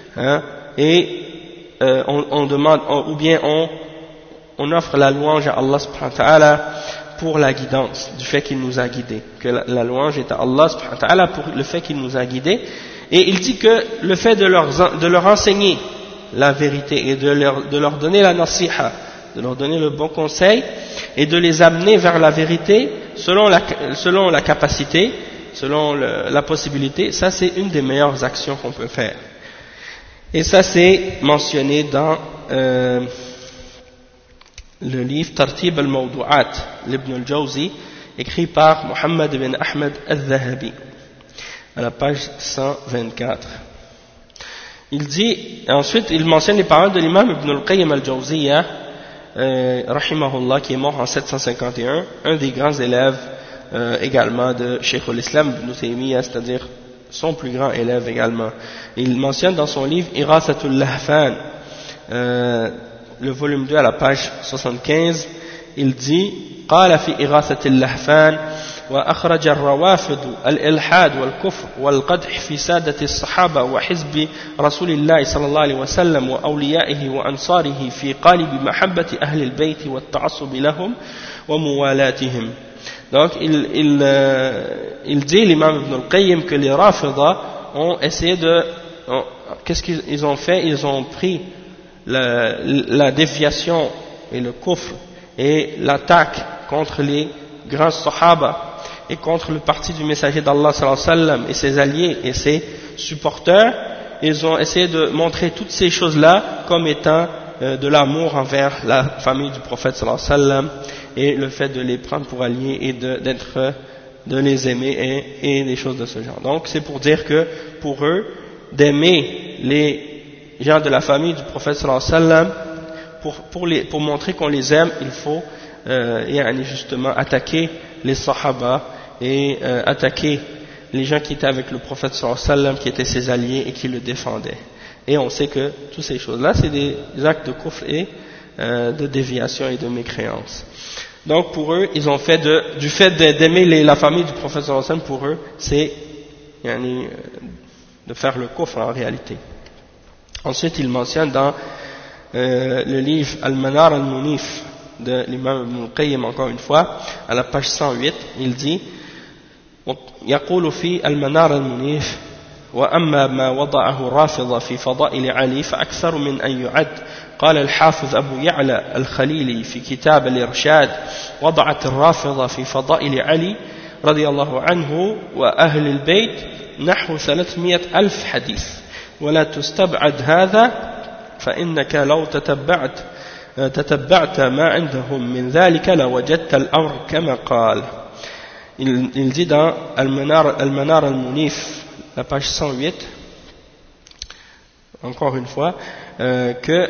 et on demande, ou bien on offre la louange à Allah subhanahu wa ta'ala pour la guidance, du fait qu'il nous a guidés, que la louange est à Allah subhanahu wa ta'ala pour le fait qu'il nous a guidés. Et il dit que le fait de leur enseigner la vérité et de leur donner la nasiha, de leur donner le bon conseil et de les amener vers la vérité selon la capacité, selon la possibilité, ça c'est une des meilleures actions qu'on peut faire. Et ça c'est mentionné dans le livre Tartib al-Mawdu'at l'Ibn al-Jawzi, écrit par Muhammad ibn Ahmed al-Dhahabi, à la page 124. Il dit, ensuite il mentionne les paroles de l'imam Ibn al-Qayyim al-Jawziyya, rahimahullah, qui est mort en 751, un des grands élèves également de Cheikh al-Islam Ibn Taymiyyah, c'est-à-dire son plus grand élève également. Il mentionne dans son livre Irasatul Lahfan, le volume 2 à la page 75, il dit قال في إغاثة اللهفان وأخرج الروافض الإلحاد والكفر والقدح في سادة الصحابة وحزب رسول الله صلى الله عليه وسلم وأوليائه وأنصاره في قالب محبة أهل البيت والتعصب لهم وموالاتهم. Donc il dit, l'imam Ibn al-Qayyim, que les Rafida ont essayé qu'est-ce qu'ils ont fait? Ils ont pris la déviation et le kufr et l'attaque contre les grands Sahaba et contre le parti du messager d'Allah sallallahu alayhi wa sallam et ses alliés et ses supporters. Ils ont essayé de montrer toutes ces choses-là comme étant de l'amour envers la famille du prophète sallallahu alayhi wa sallam et le fait de les prendre pour alliés et de les aimer et des choses de ce genre. Donc c'est pour dire que pour eux, d'aimer les gens de la famille du prophète sallallahu alayhi wa sallam, pour montrer qu'on les aime, il faut justement attaquer les sahaba et attaquer les gens qui étaient avec le prophète sallallahu alayhi wa sallam, qui étaient ses alliés et qui le défendaient. Et on sait que toutes ces choses-là, c'est des actes de kufr et de déviation et de mécréance. Donc pour eux, ils ont fait du fait d'aimer la famille du prophète sallallahu alayhi wa sallam, pour eux, c'est de faire le kufr en réalité. Ensuite, il mentionne dans le livre Al-Manar al-Munif de l'imam Ibn al-Qayyim, encore une fois, à la page 108, il dit يقول في المنار المنيف وأما ما وضعه الرافضة في فضائل علي فأكثر من أن يعد. قال الحافظ أبو يعلى الخليلي في كتاب الإرشاد: وضعت الرافضة في فضائل علي رضي الله عنه وأهل البيت نحو 300,000 حديث، ولا تستبعد هذا، فإنك لو تتبعت ما عندهم من ذلك لوجدت الأمر كما قال. Il dit dans Al-Manar al-Munif, la page 108, encore une fois, que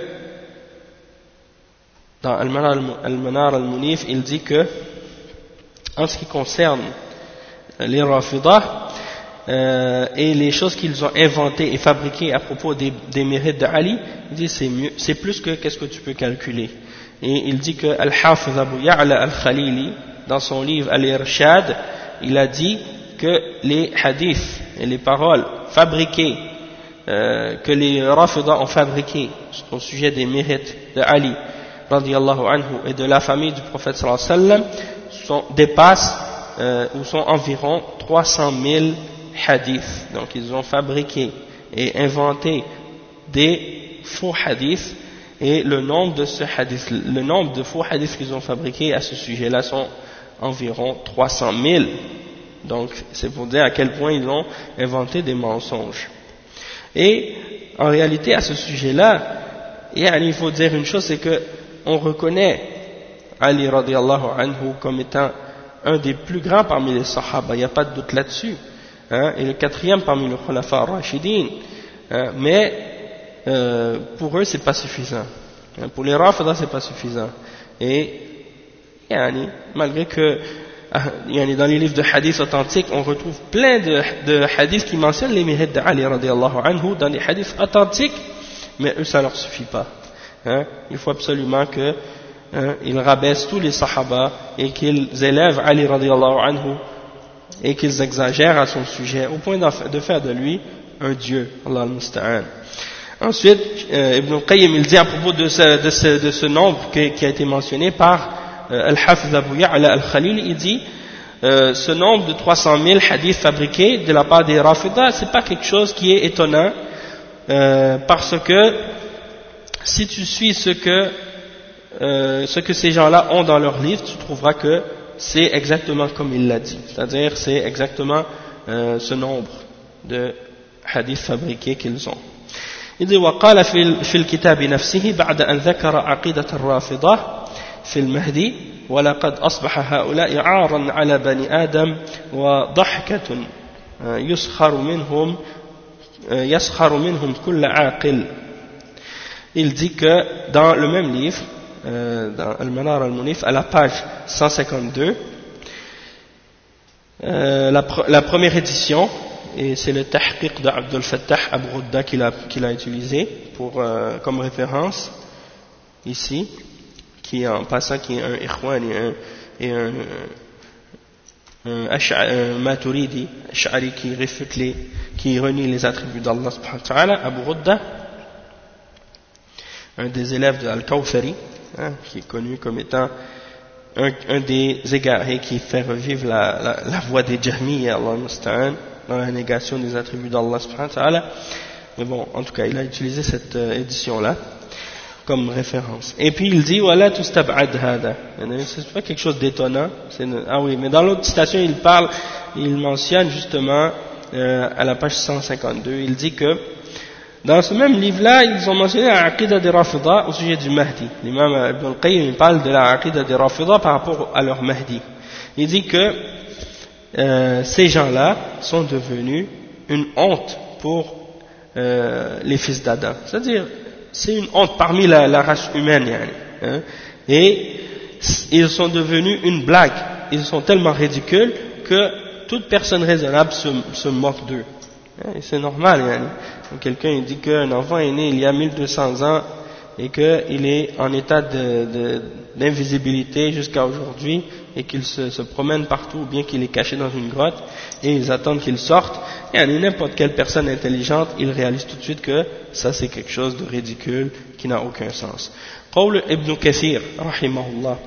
dans Al-Manar al-Munif, il dit que en ce qui concerne les Rafidah et les choses qu'ils ont inventées et fabriquées à propos des mérites d'Ali, il dit c'est plus que qu'est-ce que tu peux calculer. Et il dit que Al-Hafiz Abu Ya'la al-Khalili, dans son livre Al-Irshad, il a dit que les hadiths et les paroles fabriquées que les Rafidah ont fabriquées au sujet des mérites de Ali radiyallahu anhu et de la famille du prophète sallallahu alayhi wa sallam dépassent ou sont environ 300 000 hadiths. Donc ils ont fabriqué et inventé des faux hadiths, et le nombre de faux hadiths qu'ils ont fabriqués à ce sujet-là sont environ 300 000. Donc c'est pour dire à quel point ils ont inventé des mensonges. Et en réalité à ce sujet-là, il faut dire une chose, c'est que on reconnaît Ali radiallahu anhu comme étant un des plus grands parmi les Sahaba, il n'y a pas de doute là-dessus, et le quatrième parmi les Khulafa ar-Rashidin, mais pour eux c'est pas suffisant, pour les Rafidah c'est pas suffisant. Et malgré que dans les livres de hadiths authentiques on retrouve plein de hadiths qui mentionnent les mérites d'Ali radiallahu anhu dans les hadiths authentiques, mais eux ça leur suffit pas. Il faut absolument qu'ils rabaissent tous les Sahaba et qu'ils élèvent Ali radiallahu anhu et qu'ils exagèrent à son sujet au point de faire de lui un dieu. Allah al-Musta'an. Ensuite, Ibn al-Qayyim il dit à propos de ce nombre qui a été mentionné par Al-Hafiz Abu Ya'la al-Khalili, il dit ce nombre de 300 000 hadiths fabriqués de la part des Rafidah, c'est pas quelque chose qui est étonnant, parce que si tu suis ce que ces gens-là ont dans leurs livres, tu trouveras que c'est exactement comme il l'a dit, c'est-à-dire c'est exactement ce nombre de hadiths fabriqués qu'ils ont. Il dit وقال في الكتاب نفسه بعد أن ذكر عقيدة الرافضة في المهدي ولقد أصبح هؤلاء عارا على بني آدم وضحكة يسخر منهم كل عاقل. Il dit que dans le même livre, dans Al-Manar al-Munif, à la page 152, la première édition, et c'est le tahqiq d'Abdul Fattah Abu Ghudda qu'il a utilisé comme référence ici, qui en passant qui est un Ikhwan et un Maturidi, Ash'ari qui renie les attributs d'Allah subhanahu wa ta'ala. Abu Ghudda, un des élèves de Al-Kawthari, qui est connu comme étant un des égarés qui fait revivre la voix des Jahmiyya, Allah musta'an, dans la négation des attributs d'Allah subhanahu wa ta'ala. Mais bon, en tout cas, il a utilisé cette édition-là comme référence. Et puis il dit wala tustab'ad hada. C'est pas quelque chose d'étonnant. Ah oui, mais dans l'autre citation, il mentionne justement à la page 152, il dit que dans ce même livre-là, ils ont mentionné la aqidah des Rafidah au sujet du Mahdi. L'imam Ibn al-Qayyim parle de la aqidah des Rafidah par rapport à leur Mahdi. Il dit que ces gens-là sont devenus une honte pour les fils d'Adam. C'est-à-dire, c'est une honte parmi la race humaine. Et ils sont devenus une blague. Ils sont tellement ridicules que toute personne raisonnable se moque d'eux. Et c'est normal. Donc quelqu'un dit qu'un enfant est né il y a 1200 ans et qu'il est en état d'invisibilité jusqu'à aujourd'hui et qu'il se promène partout ou bien qu'il est caché dans une grotte et ils attendent qu'il sorte. Et n'importe quelle personne intelligente, il réalise tout de suite que ça c'est quelque chose de ridicule qui n'a aucun sens. Qawl Ibn Kathir, rahimahullah,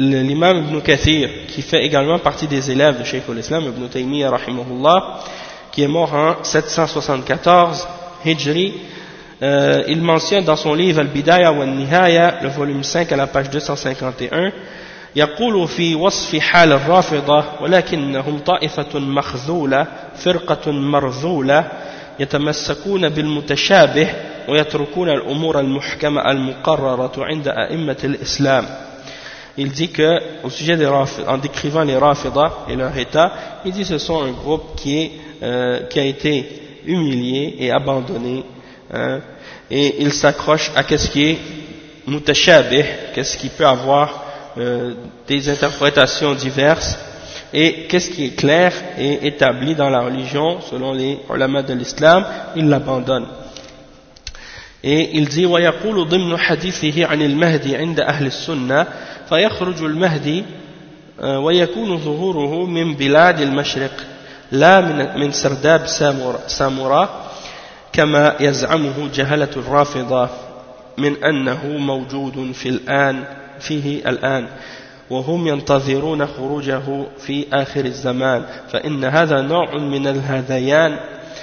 l'imam Ibn Kathir, qui fait également partie des élèves de Cheikh al-Islam Ibn Taymiyyah, rahimahullah, qui est mort en 774 Hijri, il mentionne dans son livre Al-Bidaya wa Nihaya, le volume 5 à la page 251, يقول في وصف حال الرافضة ولكنهم طائفة مخذولة فرقة مرذولة يتمسكون بالمتشابه ويتركون الأمور المحكمة المقررة عند أئمة الإسلام. Il dit que, au sujet des Rafidah, en décrivant les Rafidah et leur état, il dit que ce sont un groupe qui a été humilié et abandonné, hein, et ils s'accrochent à qu'est-ce qui est mutashabih, qu'est-ce qui peut avoir des interprétations diverses, et qu'est-ce qui est clair et établi dans la religion selon les ulama de l'islam, ils l'abandonnent. Et il dit ويقول ضمن حديثه عن المهدي عند أهل السنة فيخرج المهدي ويكون ظهوره من بلاد المشرق لا من سرداب سامورا كما يزعمه جهلة الرافضة من أنه موجود فيه الآن وهم ينتظرون خروجه في آخر الزمان فإن هذا نوع من الهذيان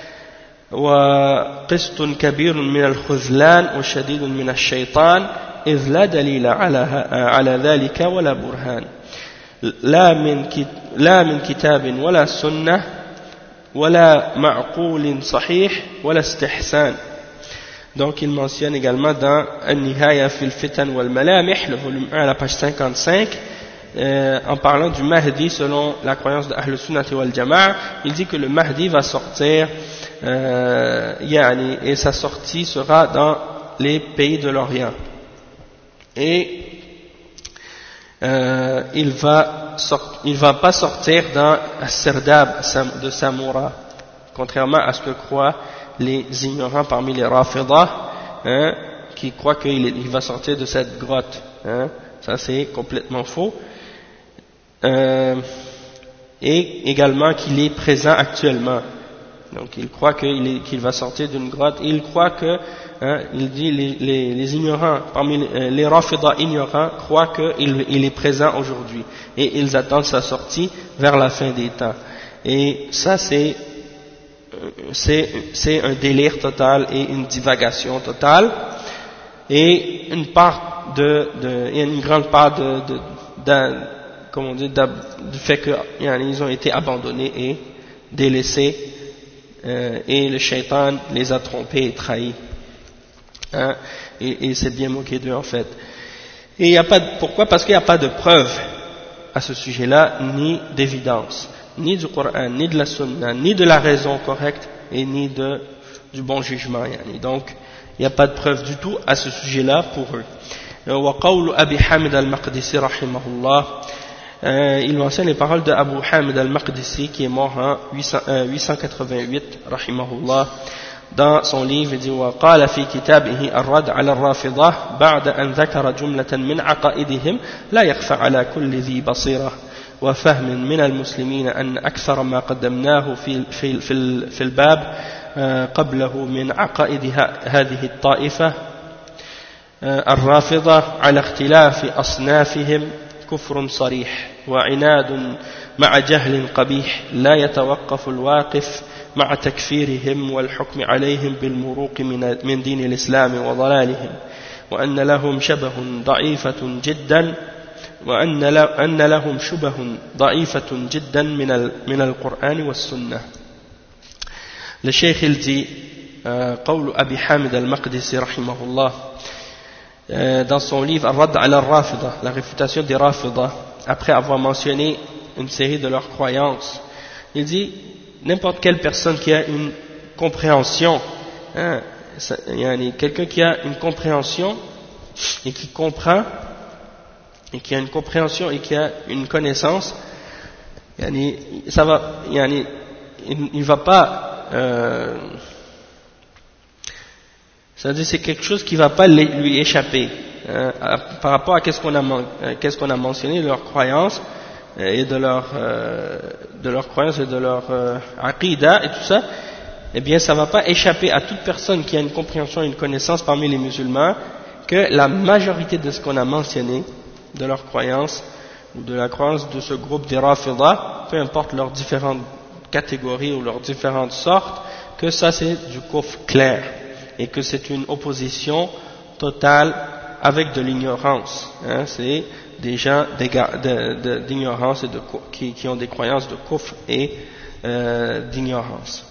وقسط كبير من الخذلان وشديد من الشيطان إذ لا دليل على ذلك ولا برهان لا من كتاب ولا سنة ولا معقول صحيح ولا استحسان. Donc il mentionne également dans An-Nihaya fil Fitan wal Malamih, le volume 1 à la page 55, en parlant du Mahdi selon la croyance de Ahl Sunnati wal Jama'a, il dit que le Mahdi va sortir et sa sortie sera dans les pays de l'Orient. Et il va pas sortir dans As-Sirdab de Samoura, contrairement à ce que croient les ignorants parmi les Rafidah, hein, qui croient qu'il va sortir de cette grotte, hein. Ça c'est complètement faux, et également qu'il est présent actuellement. Donc il croit qu'il va sortir d'une grotte, et il croit que, hein, il dit les ignorants, parmi les Rafidah ignorants croient qu'il est présent aujourd'hui, et ils attendent sa sortie vers la fin des temps. Et ça c'est un délire total et une divagation totale, et une grande part du fait qu'ils ont été abandonnés et délaissés, et le shaitan les a trompés et trahis, hein, et s'est bien moqué d'eux en fait. Et pourquoi? Parce qu'il n'y a pas de preuve à ce sujet-là, ni d'évidence, ni du Coran, ni de la Sunna, ni de la raison correcte, et ni du bon jugement. Donc, il n'y a pas de preuve du tout à ce sujet-là pour eux. وقول أبي حامد المقدسي رحمه الله, il mentionne les paroles de Abu Hamid al-Maqdisi qui est mort en 888 rahimahullah. Dans son livre, il dit وقال في كتابه الرد على الرافضة بعد أن ذكر جملة من عقائدهم لا يخفى على كل ذي بصيرة وفهم من المسلمين أن أكثر ما قدمناه في الباب قبله من عقائد هذه الطائفة الرافضة على اختلاف أصنافهم كفر صريح وعناد مع جهل قبيح لا يتوقف الواقف مع تكفيرهم والحكم عليهم بالمروق من دين الإسلام وضلالهم وأن لهم شبه ضعيفة جدا وأن لهم شبه ضعيفة جدا من القرآن والسنة. Le Cheikh il dit قول أبي حامد المقدسي رحمه الله dans son livre Ar-Radd ala al-Rafida, la réfutation des Rafida, après avoir mentionné une série de leurs croyances, il dit n'importe quelle personne qui a une compréhension, hein, quelqu'un qui a une compréhension et qui comprend, et qui a une compréhension et qui a une connaissance, ça va, il va pas, c'est-à-dire c'est quelque chose qui ne va pas lui échapper, par rapport à qu'est-ce qu'on a mentionné de leurs croyances et de leur croyances et de leur aqidah et tout ça. Eh bien ça ne va pas échapper à toute personne qui a une compréhension et une connaissance parmi les musulmans que la majorité de ce qu'on a mentionné de leurs croyances ou de la croyance de ce groupe des Rafidah, peu importe leurs différentes catégories ou leurs différentes sortes, que ça c'est du kufr clair et que c'est une opposition totale avec de l'ignorance. C'est des gens d'ignorance et qui ont des croyances de kufr et d'ignorance.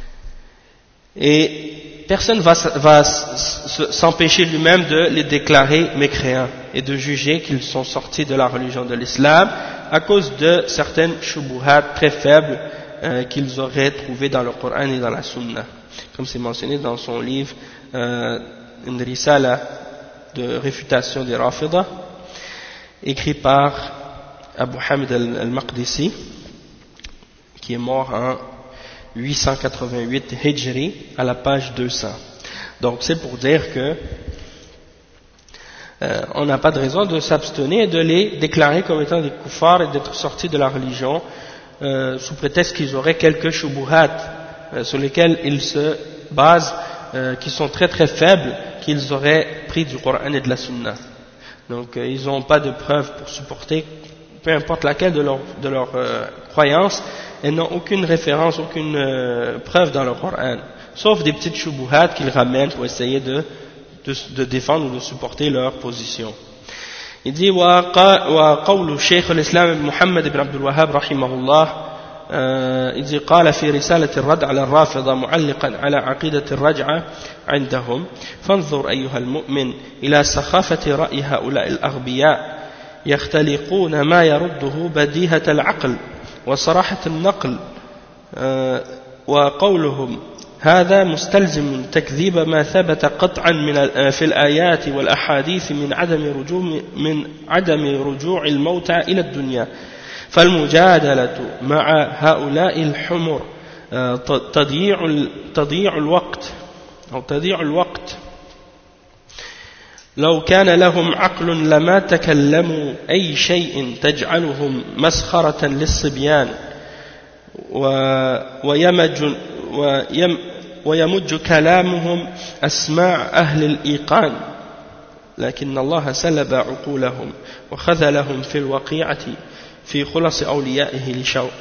Et personne va s'empêcher lui-même de les déclarer mécréants et de juger qu'ils sont sortis de la religion de l'islam à cause de certaines shubuhat très faibles qu'ils auraient trouvées dans le Coran et dans la Sunna, comme c'est mentionné dans son livre une risala de réfutation des Rafida, écrit par Abu Hamid al-Maqdisi, qui est mort en 888 Hijri, à la page 200. Donc c'est pour dire que on n'a pas de raison de s'abstenir et de les déclarer comme étant des kuffars et d'être sortis de la religion sous prétexte qu'ils auraient quelques shubuhat sur lesquels ils se basent, qui sont très très faibles, qu'ils auraient pris du Coran et de la Sunna. Donc ils n'ont pas de preuves pour supporter peu importe laquelle de leur croyance, elles n'ont aucune référence, aucune preuve dans le Coran, sauf des petites shubuhat qu'ils ramènent pour essayer de défendre ou de supporter leur position. Il dit وقول شيخ الإسلام محمد بن عبد الوهاب رحمه الله il dit قال في رسالة الرد على الرافضة معلقا على عقيدة الرجعة عندهم فانظر أيها المؤمن إلى سخافة رأي هؤلاء الأغبياء يختلقون ما يرده بديهة العقل وصراحة النقل وقولهم هذا مستلزم تكذيب ما ثبت قطعا في الآيات والأحاديث من عدم رجوع الموتى إلى الدنيا فالمجادلة مع هؤلاء الحمر تضييع الوقت لو كان لهم عقل لما تكلموا أي شيء تجعلهم مسخرة للصبيان ويمج كلامهم أسماع أهل الإيقان لكن الله سلب عقولهم وخذلهم في الوقيعة في خلص أوليائه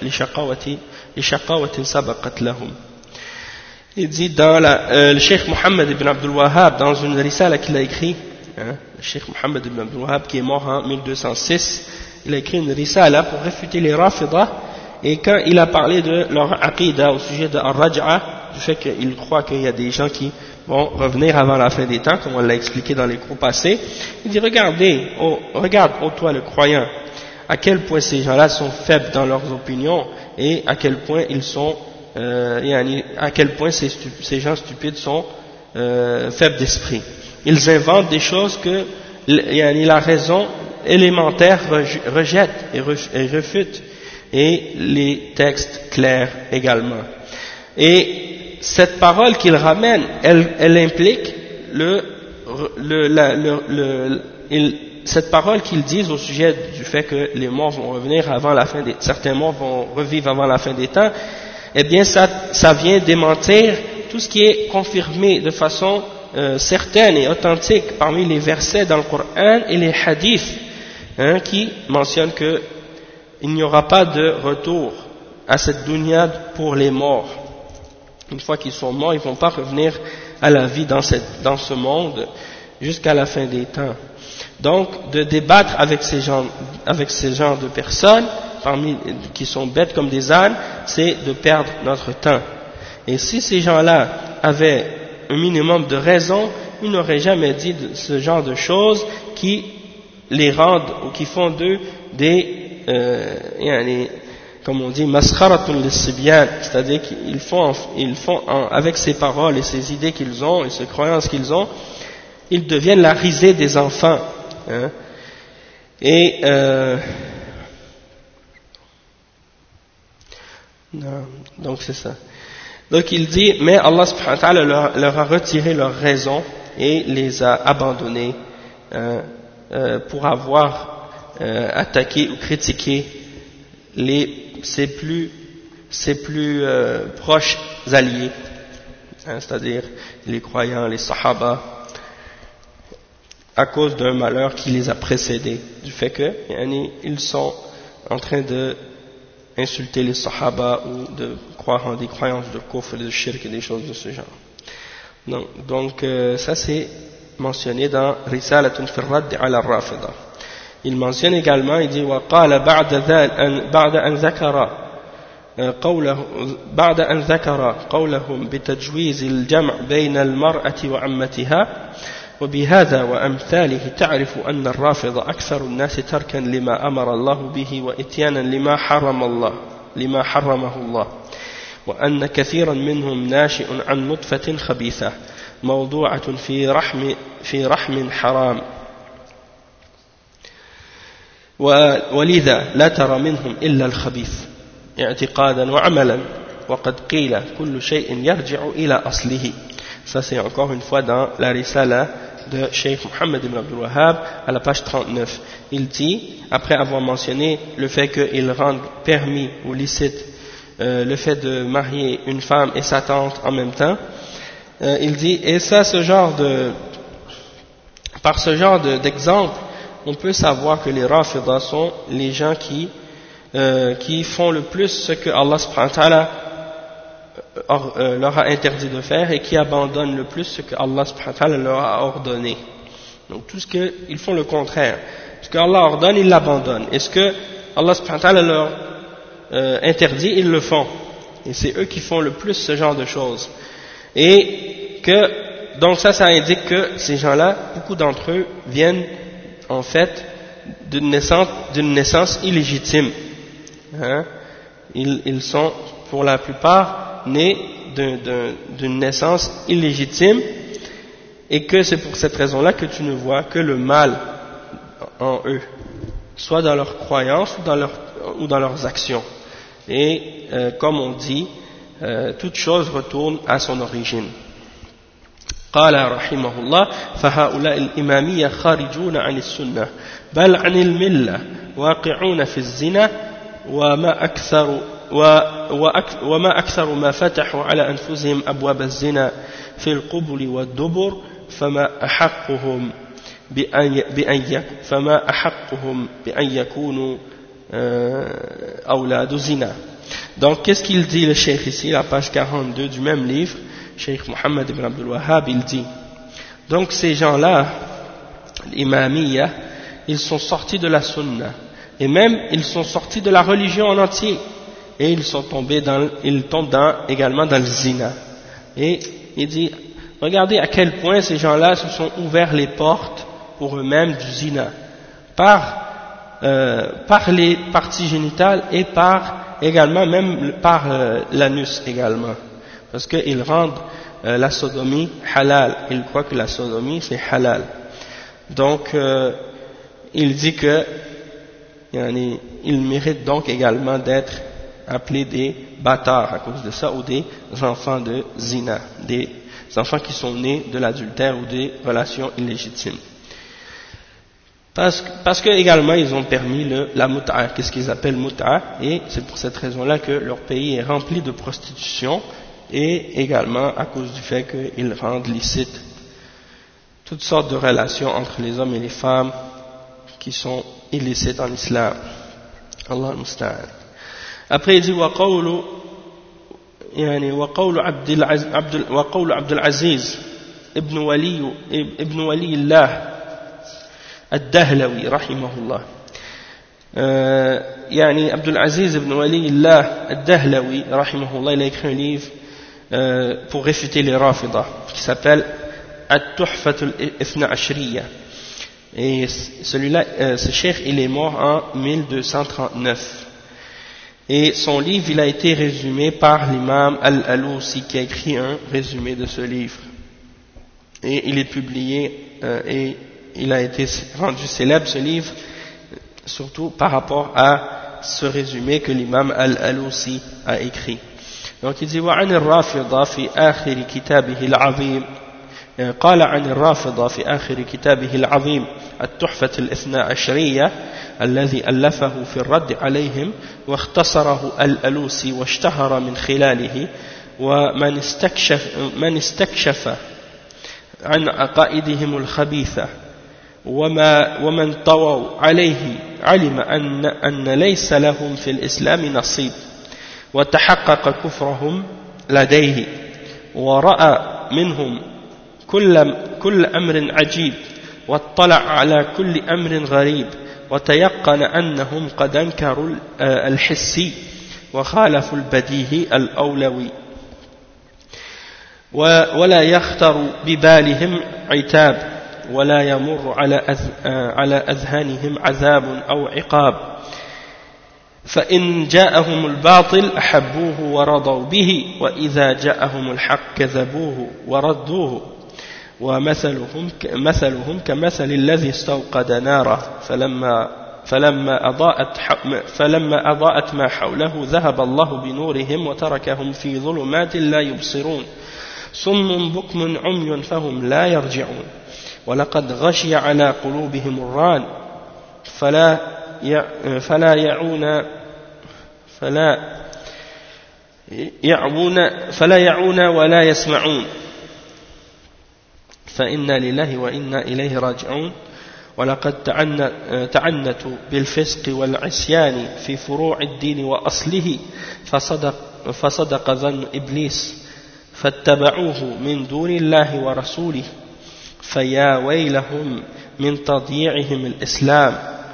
لشقاوة سبقت لهم. Il dit dans le Cheikh Mohammed ibn Abdul Wahhab, dans une risala qu'il a écrit, le Cheikh Mohammed ibn Abdul Wahhab qui est mort en 1206, il a écrit une risala pour réfuter les Rafidah, et quand il a parlé de leur aqidah au sujet de Ar-Raj'a, du fait qu'il croit qu'il y a des gens qui vont revenir avant la fin des temps, comme on l'a expliqué dans les cours passés, il dit regarde, ô toi le croyant, à quel point ces gens-là sont faibles dans leurs opinions et à quel point ils sont à quel point ces gens stupides sont faibles d'esprit. Ils inventent des choses que la raison élémentaire rejette et refute, et les textes clairs également. Et cette parole qu'ils ramènent, elle implique cette parole qu'ils disent au sujet du fait que les morts vont revenir avant la fin certains morts vont revivre avant la fin des temps, eh bien ça vient démentir tout ce qui est confirmé de façon certaine et authentique parmi les versets dans le Coran et les hadiths qui mentionnent que il n'y aura pas de retour à cette dunya pour les morts. Une fois qu'ils sont morts, ils ne vont pas revenir à la vie dans ce monde jusqu'à la fin des temps. Donc, de débattre avec ces genres de personnes, qui sont bêtes comme des ânes, c'est de perdre notre temps. Et si ces gens-là avaient un minimum de raison, ils n'auraient jamais dit ce genre de choses qui les rendent ou qui font d'eux des comme on dit maskharatun lis-sibyan, c'est-à-dire qu'ils font avec ces paroles et ces idées qu'ils ont et ces croyances qu'ils ont, ils deviennent la risée des enfants, et donc c'est ça. Donc il dit, mais Allah subhanahu wa ta'ala leur a retiré leur raison et les a abandonnés pour avoir attaquer ou critiquer ses plus proches alliés, c'est-à-dire les croyants, les sahaba, à cause d'un malheur qui les a précédés, du fait que ils sont en train de insulter les sahaba ou de croire en des croyances de kufr et de shirk et des choses de ce genre. Donc ça c'est mentionné dans Risalatun fi ar-radd ala ar-rafida. Il mentionne également, il dit وقال بعد أن ذكر قولهم بتجويز الجمع بين المرأة وعمتها وبهذا وأمثاله تعرف أن الرافضة أكثر الناس تركا لما أمر الله به وإتيانا لما حرمه الله وأن كثيرا منهم ناشئ عن نطفة خبيثة موضوعة في رحم حرام ولذا لا ترى منهم إلا الخبيث اعتقادا وعملا وقد قيل كل شيء يرجع إلى أصله. Ça c'est encore une fois dans la risala de Cheikh Mohammed ibn Abdul Wahhab à la page 39. Il dit, après avoir mentionné le fait qu'il rende permis ou licite le fait de marier une femme et sa tante en même temps, il dit, et ça par ce genre d'exemple, on peut savoir que les Rafidah sont les gens qui font le plus ce que Allah subhanahu wa ta'ala leur a interdit de faire et qui abandonnent le plus ce que Allah subhanahu wa ta'ala leur a ordonné. Donc tout ce qu'ils font le contraire. Ce que Allah ordonne, ils l'abandonnent. Et ce que Allah subhanahu wa ta'ala leur interdit, ils le font. Et c'est eux qui font le plus ce genre de choses. Et que, donc ça indique que ces gens-là, beaucoup d'entre eux viennent en fait d'une naissance illégitime. Hein? Ils sont pour la plupart nés d'une naissance illégitime et que c'est pour cette raison-là que tu ne vois que le mal en eux, soit dans leurs croyances ou dans leurs actions. Et comme on dit, toute chose retourne à son origine. قال رحمه الله فهؤلاء الإمامية خارجون عن السنة بل عن الملة واقعون في الزنا وما أكثر ما فتحوا على أنفسهم أبواب الزنا في القبل والدبر فما أحقهم بأن يكونوا أولاد زنا. Donc qu'est-ce qu'il dit le cheikh ici, la page 42 du même livre, Cheikh Mohammed ibn Abdul Wahhab, il dit, donc ces gens-là, l'imamiyya, ils sont sortis de la sunna, et même ils sont sortis de la religion en entier, et ils tombent également dans le zina. Et il dit, regardez à quel point ces gens-là se sont ouverts les portes pour eux-mêmes du zina, par les parties génitales et également même par l'anus également. Parce qu'ils rendent la sodomie halal. Ils croient que la sodomie c'est halal. Donc il dit que ils méritent donc également d'être appelés des bâtards à cause de ça, ou des enfants de zina, des enfants qui sont nés de l'adultère ou des relations illégitimes. Parce que également ils ont permis la mut'a, qu'est-ce qu'ils appellent mut'a, et c'est pour cette raison-là que leur pays est rempli de prostitution, et également à cause du fait qu'ils rendent licite toutes sortes de relations entre les hommes et les femmes qui sont illicites en islam. Allah musta'an. Après il dit وقول عبد العزيز ابن ولي الله الدهلوي رحمه الله. Abdul Aziz ibn Wali Allah al-Dahlawi rahimahullah, il a écrit un livre pour réfuter les Rafidah qui s'appelle At-Tuhfatul Ithna Ashriya, et celui-là, ce cheikh, il est mort en 1239, et son livre il a été résumé par l'imam Al-Alousi qui a écrit un résumé de ce livre, et il est publié et il a été rendu célèbre ce livre surtout par rapport à ce résumé que l'imam Al-Alousi a écrit. Donc il dit وعن الرافضة في آخر كتابه العظيم قال عن الرافضة في آخر كتابه العظيم التحفة الاثنى عشرية الذي ألفه في الرد عليهم واختصره الألوسي واشتهر من خلاله ومن استكشف عن عقائدهم الخبيثة ومن طووا عليه علم أن ليس لهم في الإسلام نصيب وتحقق كفرهم لديه ورأى منهم كل أمر عجيب واطلع على كل أمر غريب وتيقن أنهم قد أنكروا الحسي وخالفوا البديهي الأولوي ولا يخطر ببالهم عتاب ولا يمر على أذهانهم عذاب أو عقاب فإن جاءهم الباطل أحبوه ورضوا به وإذا جاءهم الحق كذبوه وردوه ومثلهم كمثل الذي استوقد نارا فلما أضاءت ما حوله ذهب الله بنورهم وتركهم في ظلمات لا يبصرون صم بكم عمي فهم لا يرجعون ولقد غشي على قلوبهم الران فلا يعون ولا يسمعون فإنا لله وإنا إليه راجعون ولقد تعنتوا بالفسق والعصيان في فروع الدين وأصله فصدق ظن إبليس فاتبعوه من دون الله ورسوله فيا ويلهم من تضييعهم الإسلام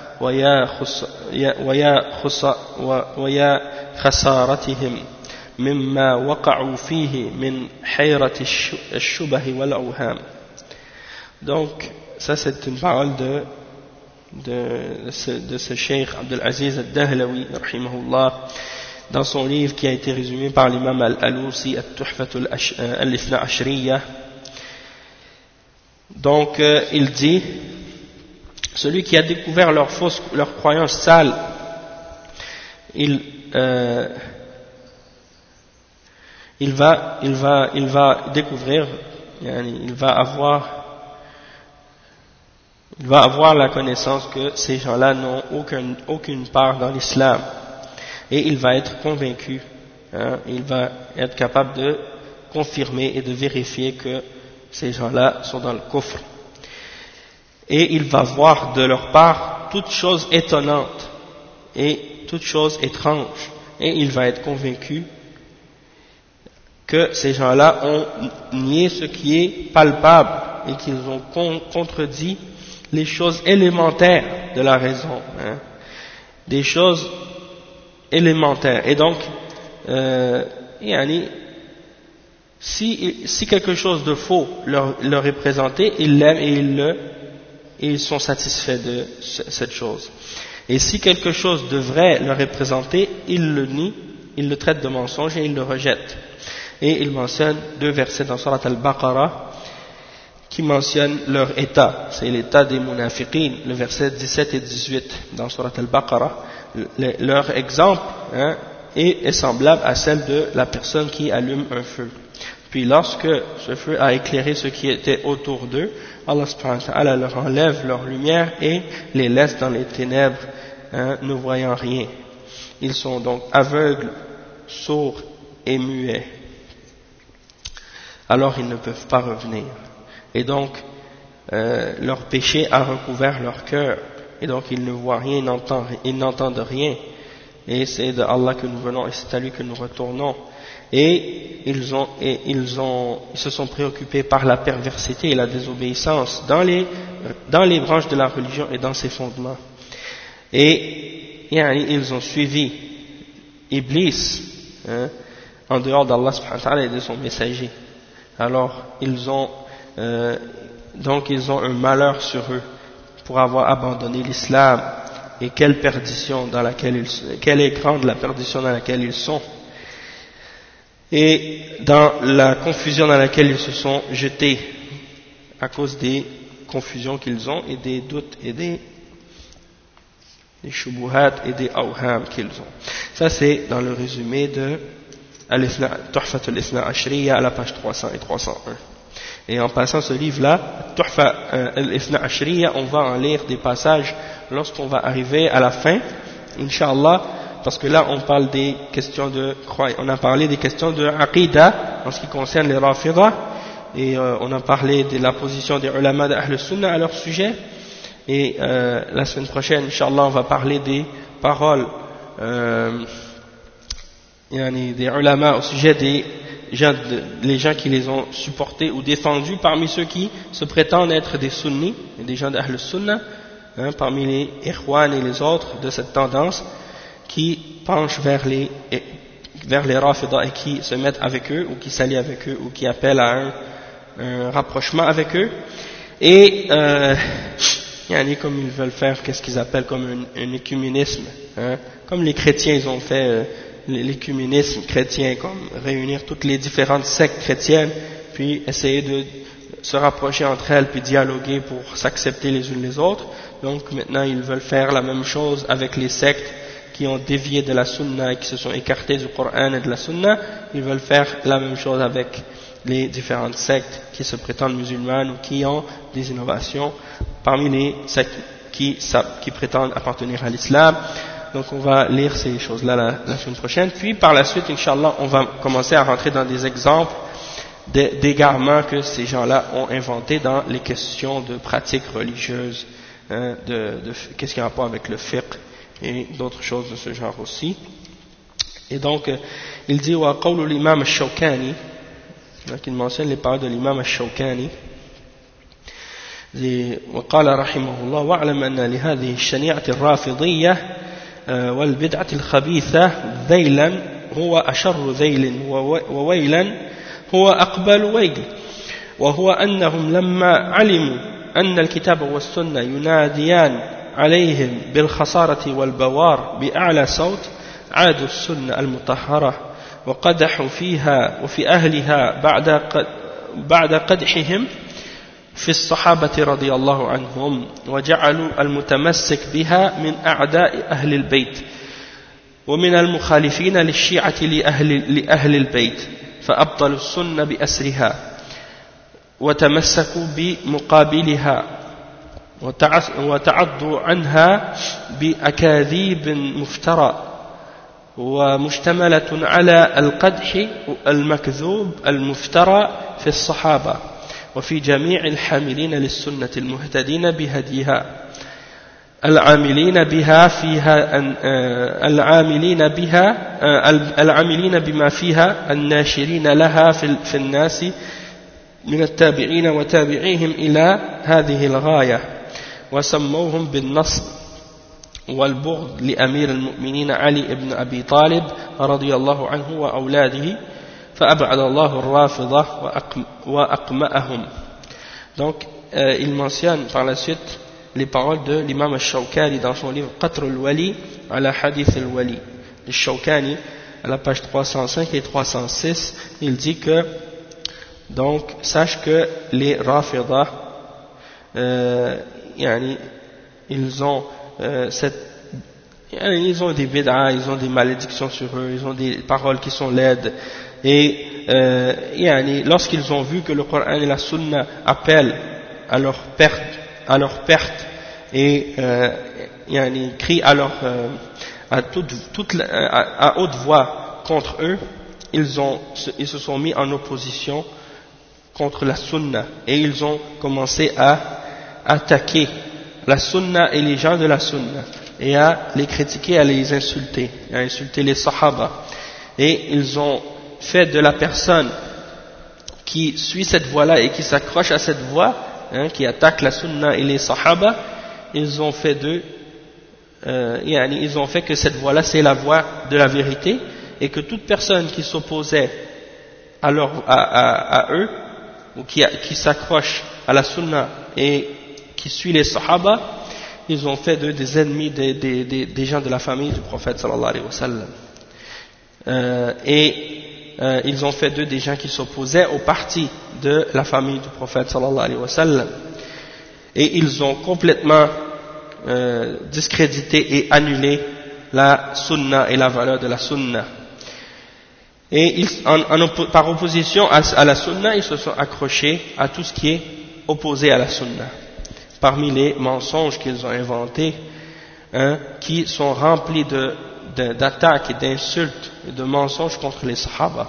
ويا خسارتهم مما وقعوا فيه من حيرة الشبه والأوهام. Donc ça c'est une parole de ce cheikh Abdul Aziz al-Dahlawi rahimahullah dans son livre qui a été résumé par l'imam al-Alousi At-Tuhfatul al-Ithna Ashriya. Donc il dit, celui qui a découvert leur croyance sale, il va découvrir, il va avoir la connaissance que ces gens-là n'ont aucune part dans l'islam, et il va être convaincu, il va être capable de confirmer et de vérifier que ces gens-là sont dans le kufr, et il va voir de leur part toute chose étonnante et toute chose étrange, et il va être convaincu que ces gens-là ont nié ce qui est palpable et qu'ils ont contredit les choses élémentaires de la raison, des choses élémentaires. Et donc, si quelque chose de faux leur est présenté, ils l'aiment et ils sont satisfaits de cette chose. Et si quelque chose de vrai leur est présenté, ils le nient, ils le traitent de mensonge et ils le rejettent. Et il mentionne deux versets dans Surat Al-Baqarah qui mentionnent leur état. C'est l'état des munafiqin, le verset 17 et 18 dans Surat Al-Baqarah. Leur exemple est semblable à celle de la personne qui allume un feu. Puis lorsque ce feu a éclairé ce qui était autour d'eux, Allah subhanahu wa ta'ala leur enlève leur lumière et les laisse dans les ténèbres, ne voyant rien. Ils sont donc aveugles, sourds et muets. Alors ils ne peuvent pas revenir. Et donc, leur péché a recouvert leur cœur. Et donc ils ne voient rien, ils n'entendent rien. Et c'est de Allah que nous venons et c'est à lui que nous retournons. Et ils se sont préoccupés par la perversité et la désobéissance dans les branches de la religion et dans ses fondements. Et ils ont suivi Iblis en dehors d'Allah subhanahu wa ta'ala et de son messager. Alors ils ont un malheur sur eux pour avoir abandonné l'islam, et quelle perdition quelle est grande la perdition dans laquelle ils sont, et dans la confusion dans laquelle ils se sont jetés à cause des confusions qu'ils ont et des doutes et des shubuhat et des awham qu'ils ont. Ça c'est dans le résumé de Tuhfatul Ithna Ashriya à la page 300 et 301. Et en passant ce livre-là, Tuhfa al-Ithna Ashriya, on va en lire des passages lorsqu'on va arriver à la fin, Inch'Allah, parce que là on parle des questions on a parlé des questions de Aqidah en ce qui concerne les Rafidah, et on a parlé de la position des ulama d'Ahl Sunnah à leur sujet, Et la semaine prochaine, Inch'Allah, on va parler des paroles des ulama au sujet des gens, les gens qui les ont supportés ou défendus parmi ceux qui se prétendent être des sunnis, des gens d'Ahl Sunnah, parmi les Ikhwan et les autres de cette tendance qui penchent vers les Rafida et qui se mettent avec eux ou qui s'allient avec eux ou qui appellent à un rapprochement avec eux. Et comme ils veulent faire, qu'est-ce qu'ils appellent comme un écuménisme, comme les chrétiens ils ont fait l'écuménisme chrétien, comme réunir toutes les différentes sectes chrétiennes, puis essayer de se rapprocher entre elles, puis dialoguer pour s'accepter les unes les autres. Donc maintenant ils veulent faire la même chose avec les sectes qui ont dévié de la sunna et qui se sont écartés du Coran et de la sunna. Ils veulent faire la même chose avec les différentes sectes qui se prétendent musulmanes ou qui ont des innovations parmi les sectes qui prétendent appartenir à l'islam. Donc on va lire ces choses-là la semaine prochaine. Puis par la suite, Inch'Allah, on va commencer à rentrer dans des exemples d'égarements que ces gens-là ont inventés dans les questions de pratiques religieuses, qu'est-ce qui a rapport avec le fiqh et d'autres choses de ce genre aussi. Et donc, il dit wa qawlu l'imam al-Shawkani, donc il mentionne les paroles de l'imam al-Shawkani. وقال رحمه الله واعلم أن لهذه الشنيعة الرافضية والبدعة الخبيثة ذيلا هو أشر ذيل وويلا هو أقبل ويل، وهو أنهم لما علموا أن الكتاب والسنة يناديان عليهم بالخسارة والبوار بأعلى صوت عادوا السنة المطهرة وقدحوا فيها وفي أهلها بعد قدحهم في الصحابة رضي الله عنهم، وجعلوا المتمسك بها من أعداء أهل البيت ومن المخالفين للشيعة لأهل البيت، فأبطلوا السنة بأسرها وتمسكوا بمقابلها وتعضوا عنها بأكاذيب مفترى ومشتملة على القدح المكذوب المفترى في الصحابة وفي جميع الحاملين للسنة المهتدين بهديها العاملين بما فيها الناشرين لها في الناس من التابعين وتابعيهم إلى هذه الغاية، وسموهم بالنصب والبغض لأمير المؤمنين علي بن أبي طالب رضي الله عنه وأولاده فأبعد الله الرافضة وأقمأهم. Donc il mentionne par la suite les paroles de l'imam al-Shawkani dans son livre Qatr al-Wali ala Hadith al-Wali. Al-Shawkani à la page 305 et 306, il dit que donc sache que les Rafidah ils ont des bid'a, ils ont des malédictions sur eux, ils ont des paroles qui sont laides. Et lorsqu'ils ont vu que le Coran et la Sunna appellent à leur perte et crient à haute voix contre eux, ils se sont mis en opposition contre la Sunna et ils ont commencé à attaquer la Sunna et les gens de la Sunna et à les critiquer, à les insulter, à insulter les Sahaba. Et ils ont fait de la personne qui suit cette voie-là et qui s'accroche à cette voie, qui attaque la Sunna et les Sahaba, ils ont fait que cette voie-là c'est la voie de la vérité, et que toute personne qui s'opposait à eux ou qui s'accroche à la Sunna et qui suit les Sahaba, ils ont fait d'eux des ennemis des gens de la famille du prophète sallallahu alayhi wa sallam. Ils ont fait d'eux des gens qui s'opposaient au parti de la famille du prophète sallallahu alayhi wa sallam. Et ils ont complètement discrédité et annulé la sunna et la valeur de la sunna. Et par opposition à la sunna, ils se sont accrochés à tout ce qui est opposé à la sunna. Parmi les mensonges qu'ils ont inventés, qui sont remplis d'attaques et d'insultes et de mensonges contre les Sahaba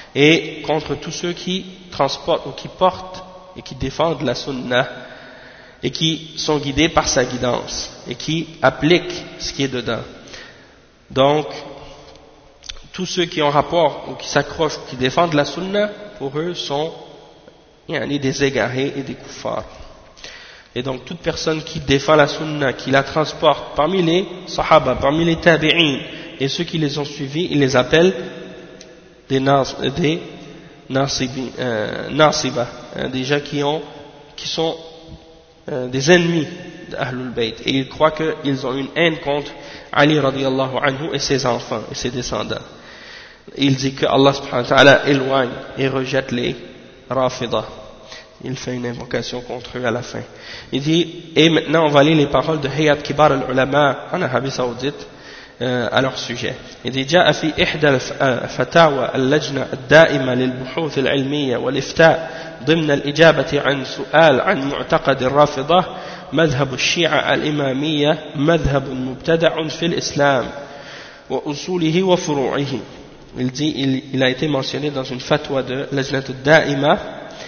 et contre tous ceux qui transportent ou qui portent et qui défendent la Sunna et qui sont guidés par sa guidance et qui appliquent ce qui est dedans. Donc, tous ceux qui ont rapport ou qui s'accrochent ou qui défendent la sunna, pour eux sont des égarés et des kuffars. Et donc toute personne qui défend la sunna, qui la transporte parmi les sahaba, parmi les tabi'in et ceux qui les ont suivis, ils les appellent des nasiba, des gens qui sont des ennemis d'Ahlul Bayt, et ils croient qu'ils ont une haine contre Ali radiallahu anhu et ses enfants et ses descendants. Il dit que Allah subhanahu wa ta'ala éloigne et rejette les Rafidah. Il fait une invocation contre eux à la fin. Il dit, et maintenant on va lire les paroles de Hayat Kibar al-Ulama en Arabie Saoudite à leur sujet. Il dit, جاء في إحدى فتاوى اللجنة الدائمة للبحوث العلمية والإفتاء ضمن الإجابة عن سؤال عن معتقد الرافضة مذهب الشيعة الإمامية مذهب مبتدع في الإسلام وأصوله وفروعه. Il dit, il a été mentionné dans une fatwa de Lajnat al-Da'ima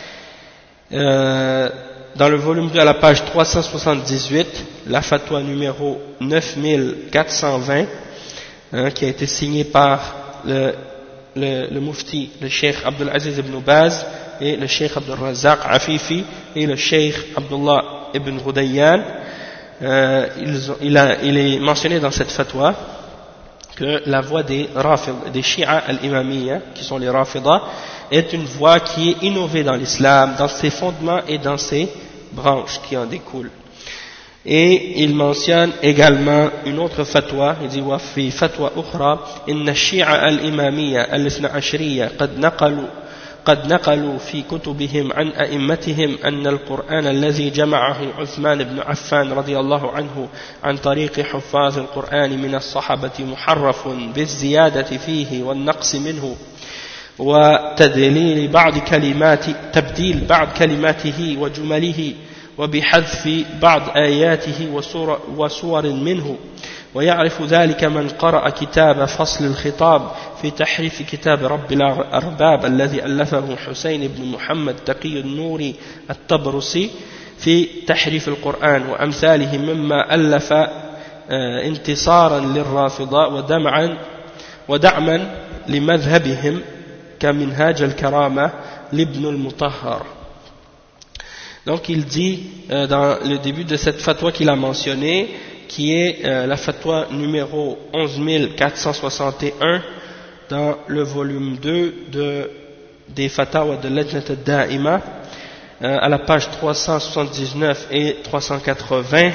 dans le volume 2 à la page 378, la fatwa numéro 9420, qui a été signée par le mufti, le cheikh Abdul Aziz ibn Baz et le cheikh Abdul Razak Afifi et le cheikh Abdullah ibn Ghudayyan. Il est mentionné dans cette fatwa que la voie des Shi'a al-Imamiyya, qui sont les Rafidah, est une voie qui est innovée dans l'islam, dans ses fondements et dans ses branches qui en découlent. Et il mentionne également une autre fatwa, il dit وفي فتوى أخرى إن الشيعة الإمامية الاثنى عشرية قد نقلوا في كتبهم عن أئمتهم أن القرآن الذي جمعه عثمان بن عفان رضي الله عنه عن طريق حفاظ القرآن من الصحابة محرف بالزيادة فيه والنقص منه وتبديل بعض كلماته وجمله وبحذف بعض آياته وصور منه ويعرف ذلك من قرأ كتاب فصل الخطاب في تحريف كتاب رب الأرباب الذي ألفه حسين بن محمد تقي النوري الطبرسي في تحريف القرآن وأمثاله مما ألف انتصارا للرافضة ودعما لمذهبهم كمنهاج الكرامة لابن المطهر. Donc il dit dans le début de cette fatwa qu'il a mentionné, qui est la fatwa numéro 11461 dans le volume 2 des fatawa de Lajnat al-Da'ima, à la page 379 et 380,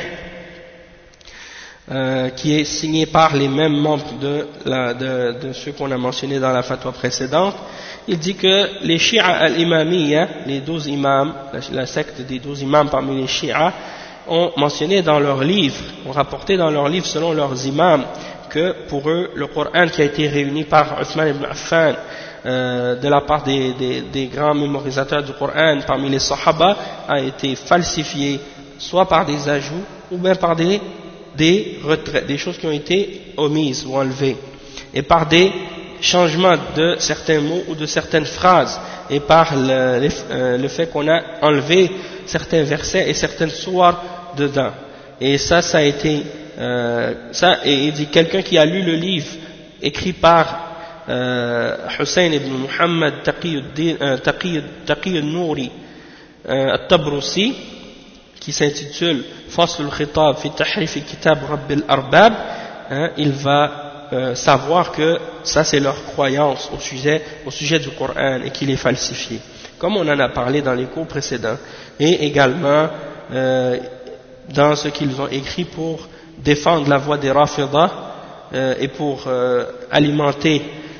qui est signé par les mêmes membres de ceux qu'on a mentionnés dans la fatwa précédente. Il dit que les Shi'a al-Imamiyya, les 12 imams, la secte des 12 imams parmi les Shi'a, ont mentionné dans leurs livres, ont rapporté dans leurs livres selon leurs imams, que pour eux, le Coran qui a été réuni par Uthman ibn Affan, de la part des grands mémorisateurs du Coran parmi les Sahaba, a été falsifié, soit par des ajouts, ou bien par des retraits, des choses qui ont été omises ou enlevées, et par des changements de certains mots ou de certaines phrases, et par le fait qu'on a enlevé certains versets et certaines sourates dedans. Et ça a été et il dit quelqu'un qui a lu le livre écrit par Hussein ibn Muhammad Taqi al-Nouri al-Tabrusi, qui s'intitule Fasl al-Khitab fi Tahrif Kitab Rabb al-Arbab, il va savoir que ça c'est leur croyance au sujet du Coran et qu'il est falsifié, comme on en a parlé dans les cours précédents, et également dans ce qu'ils ont écrit pour défendre la voie des Rafidah et pour alimenter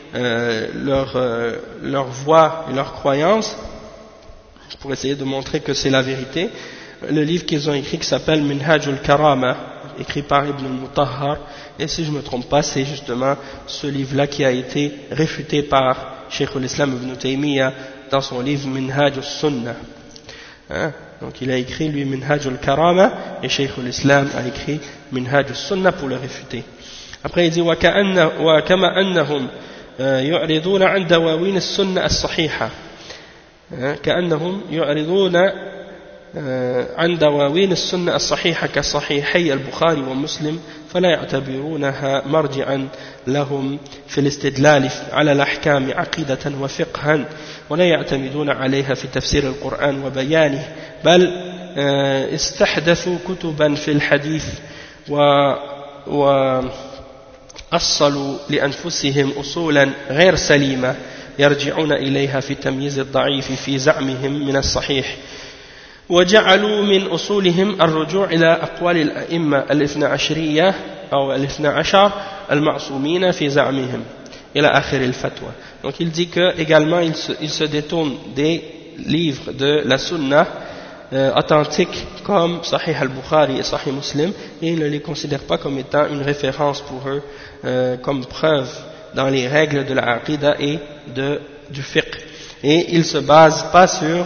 leur voie et leur croyance, pour essayer de montrer que c'est la vérité. Le livre qu'ils ont écrit qui s'appelle Minhaj al-Karama, écrit par Ibn al-Mutahhar, et si je ne me trompe pas, c'est justement ce livre-là qui a été réfuté par Cheikh al-Islam Ibn Taymiyyah dans son livre Minhaj al-Sunnah. Donc il a écrit lui Minhaj al-Karama, et Cheikh al-Islam a écrit Minhaj al-Sunnah pour le réfuter. Après il dit وكما أنهم يعرضون عن دواوين السنة الصحيحة كأنهم يعرضون عن دواوين السنة الصحيحة كصحيحي البخاري ومسلم فلا يعتبرونها مرجعا لهم في الاستدلال على الأحكام عقيدة وفقها ولا يعتمدون عليها في تفسير القرآن وبيانه بل استحدثوا كتبا في الحديث وأصلوا لأنفسهم أصولا غير سليمة يرجعون إليها في تمييز الضعيف في زعمهم من الصحيح وجعلوا من أصولهم الرجوع إلى أقوال الأئمة الاثنى عشرية أو الاثنى عشر المعصومين في زعمهم إلى آخر الفتوى. Donc il dit que également il se détourne des livres de la Sunna authentiques comme Sahih al-Bukhari et Sahih Muslim et il ne les considère pas comme étant une référence pour eux comme preuve dans les règles de la Aqidah et du fiqh. Et il ne se base pas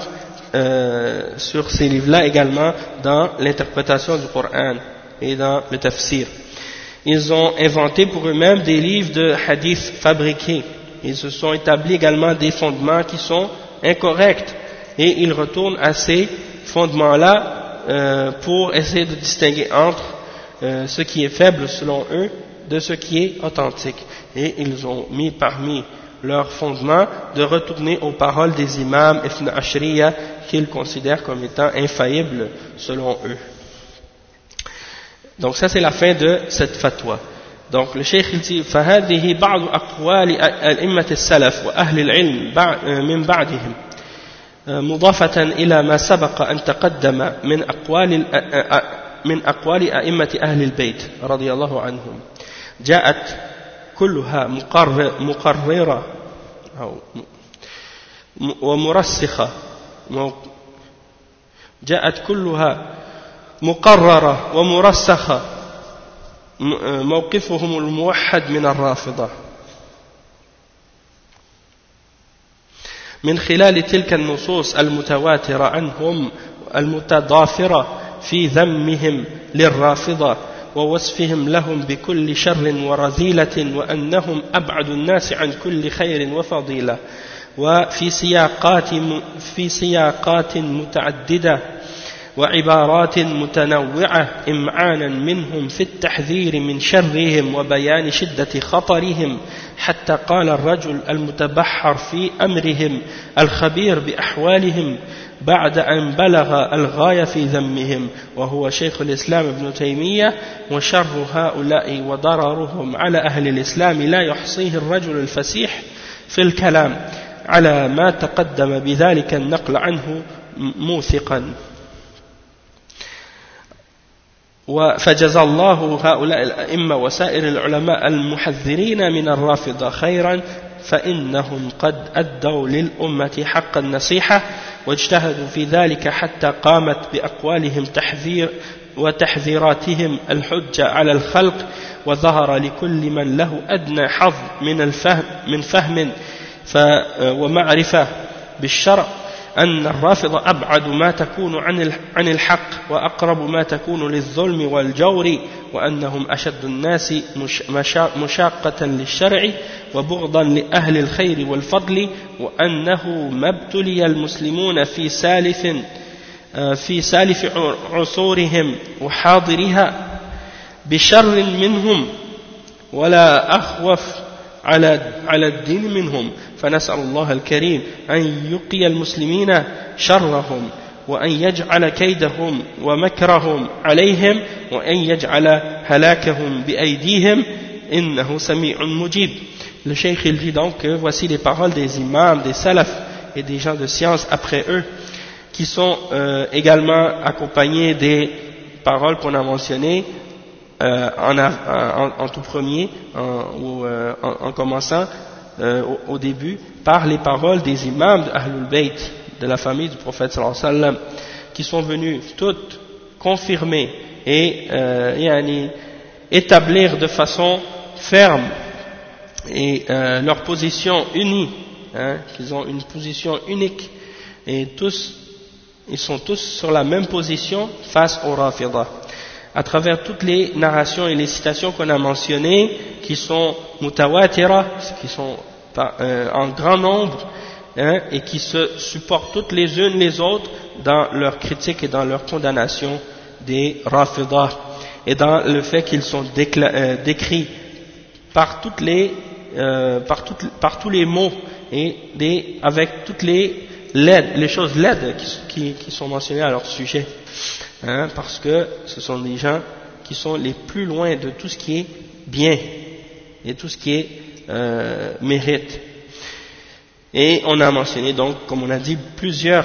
sur ces livres-là également dans l'interprétation du Coran et dans le tafsir. Ils ont inventé pour eux-mêmes des livres de hadith fabriqués. Ils se sont établis également des fondements qui sont incorrects et ils retournent à ces fondements-là pour essayer de distinguer entre ce qui est faible selon eux de ce qui est authentique. Et ils ont mis parmi leurs fondements de retourner aux paroles des imams Ibn Ashriya qu'ils considèrent comme étant infaillibles selon eux. Donc ça c'est la fin de cette fatwa. Donc le cheikh il dit فهذه بعض أقوال الأئمة السلف وأهل العلم من بعدهم مضافة إلى ما سبق أن تقدم من أقوال أئمة أهل البيت رضي الله عنهم جاءت كلها مقررة ومرسخة جاءت كلها مقررة ومرسخة موقفهم الموحد من الرافضة من خلال تلك النصوص المتواترة عنهم المتضافرة في ذمهم للرافضة ووصفهم لهم بكل شر ورذيلة وأنهم أبعد الناس عن كل خير وفضيلة وفي سياقات متعددة وعبارات متنوعة إمعانا منهم في التحذير من شرهم وبيان شدة خطرهم حتى قال الرجل المتبحر في أمرهم الخبير بأحوالهم بعد أن بلغ الغاية في ذمهم وهو شيخ الإسلام ابن تيمية وشر هؤلاء وضررهم على أهل الإسلام لا يحصيه الرجل الفسيح في الكلام على ما تقدم بذلك النقل عنه موثقا فجزى الله هؤلاء الأئمة وسائر العلماء المحذرين من الرافضة خيرا فإنهم قد أدوا للأمة حق النصيحة واجتهدوا في ذلك حتى قامت بأقوالهم وتحذيراتهم الحجة على الخلق وظهر لكل من له أدنى حظ من فهم ومعرفة بالشرع أن الرافضة أبعد ما تكون عن الحق وأقرب ما تكون للظلم والجور وأنهم أشد الناس مشاقة للشرع وبغضا لأهل الخير والفضل وأنه ما ابتلي المسلمون في سالف عصورهم وحاضرها بشر منهم ولا أخوف على الدين منهم فنسأل الله الكريم أن يقي المسلمين شرهم وأن يجعل كيدهم ومكرهم عليهم وأن يجعل هلاكهم بأيديهم إنه سميع مجيب. Le cheikh il dit donc que voici les paroles des imams, des salafs et des gens de science après eux qui sont également accompagnés des paroles qu'on a mentionnées en tout premier, en commençant au début par les paroles des imams de Ahlul Bayt, de la famille du prophète sallallahu alayhi wa sallam, qui sont venus toutes confirmer et établir de façon ferme et leur position unie, qu'ils ont une position unique et ils sont tous sur la même position face au Rafidah. À travers toutes les narrations et les citations qu'on a mentionnées, qui sont mutawatira, qui sont en grand nombre, et qui se supportent toutes les unes les autres dans leur critique et dans leur condamnation des Rafidah, et dans le fait qu'ils sont décrits par tous les mots et avec toutes les choses laides qui sont mentionnées à leur sujet, parce que ce sont des gens qui sont les plus loin de tout ce qui est bien et tout ce qui est mérite. Et on a mentionné donc, comme on a dit, plusieurs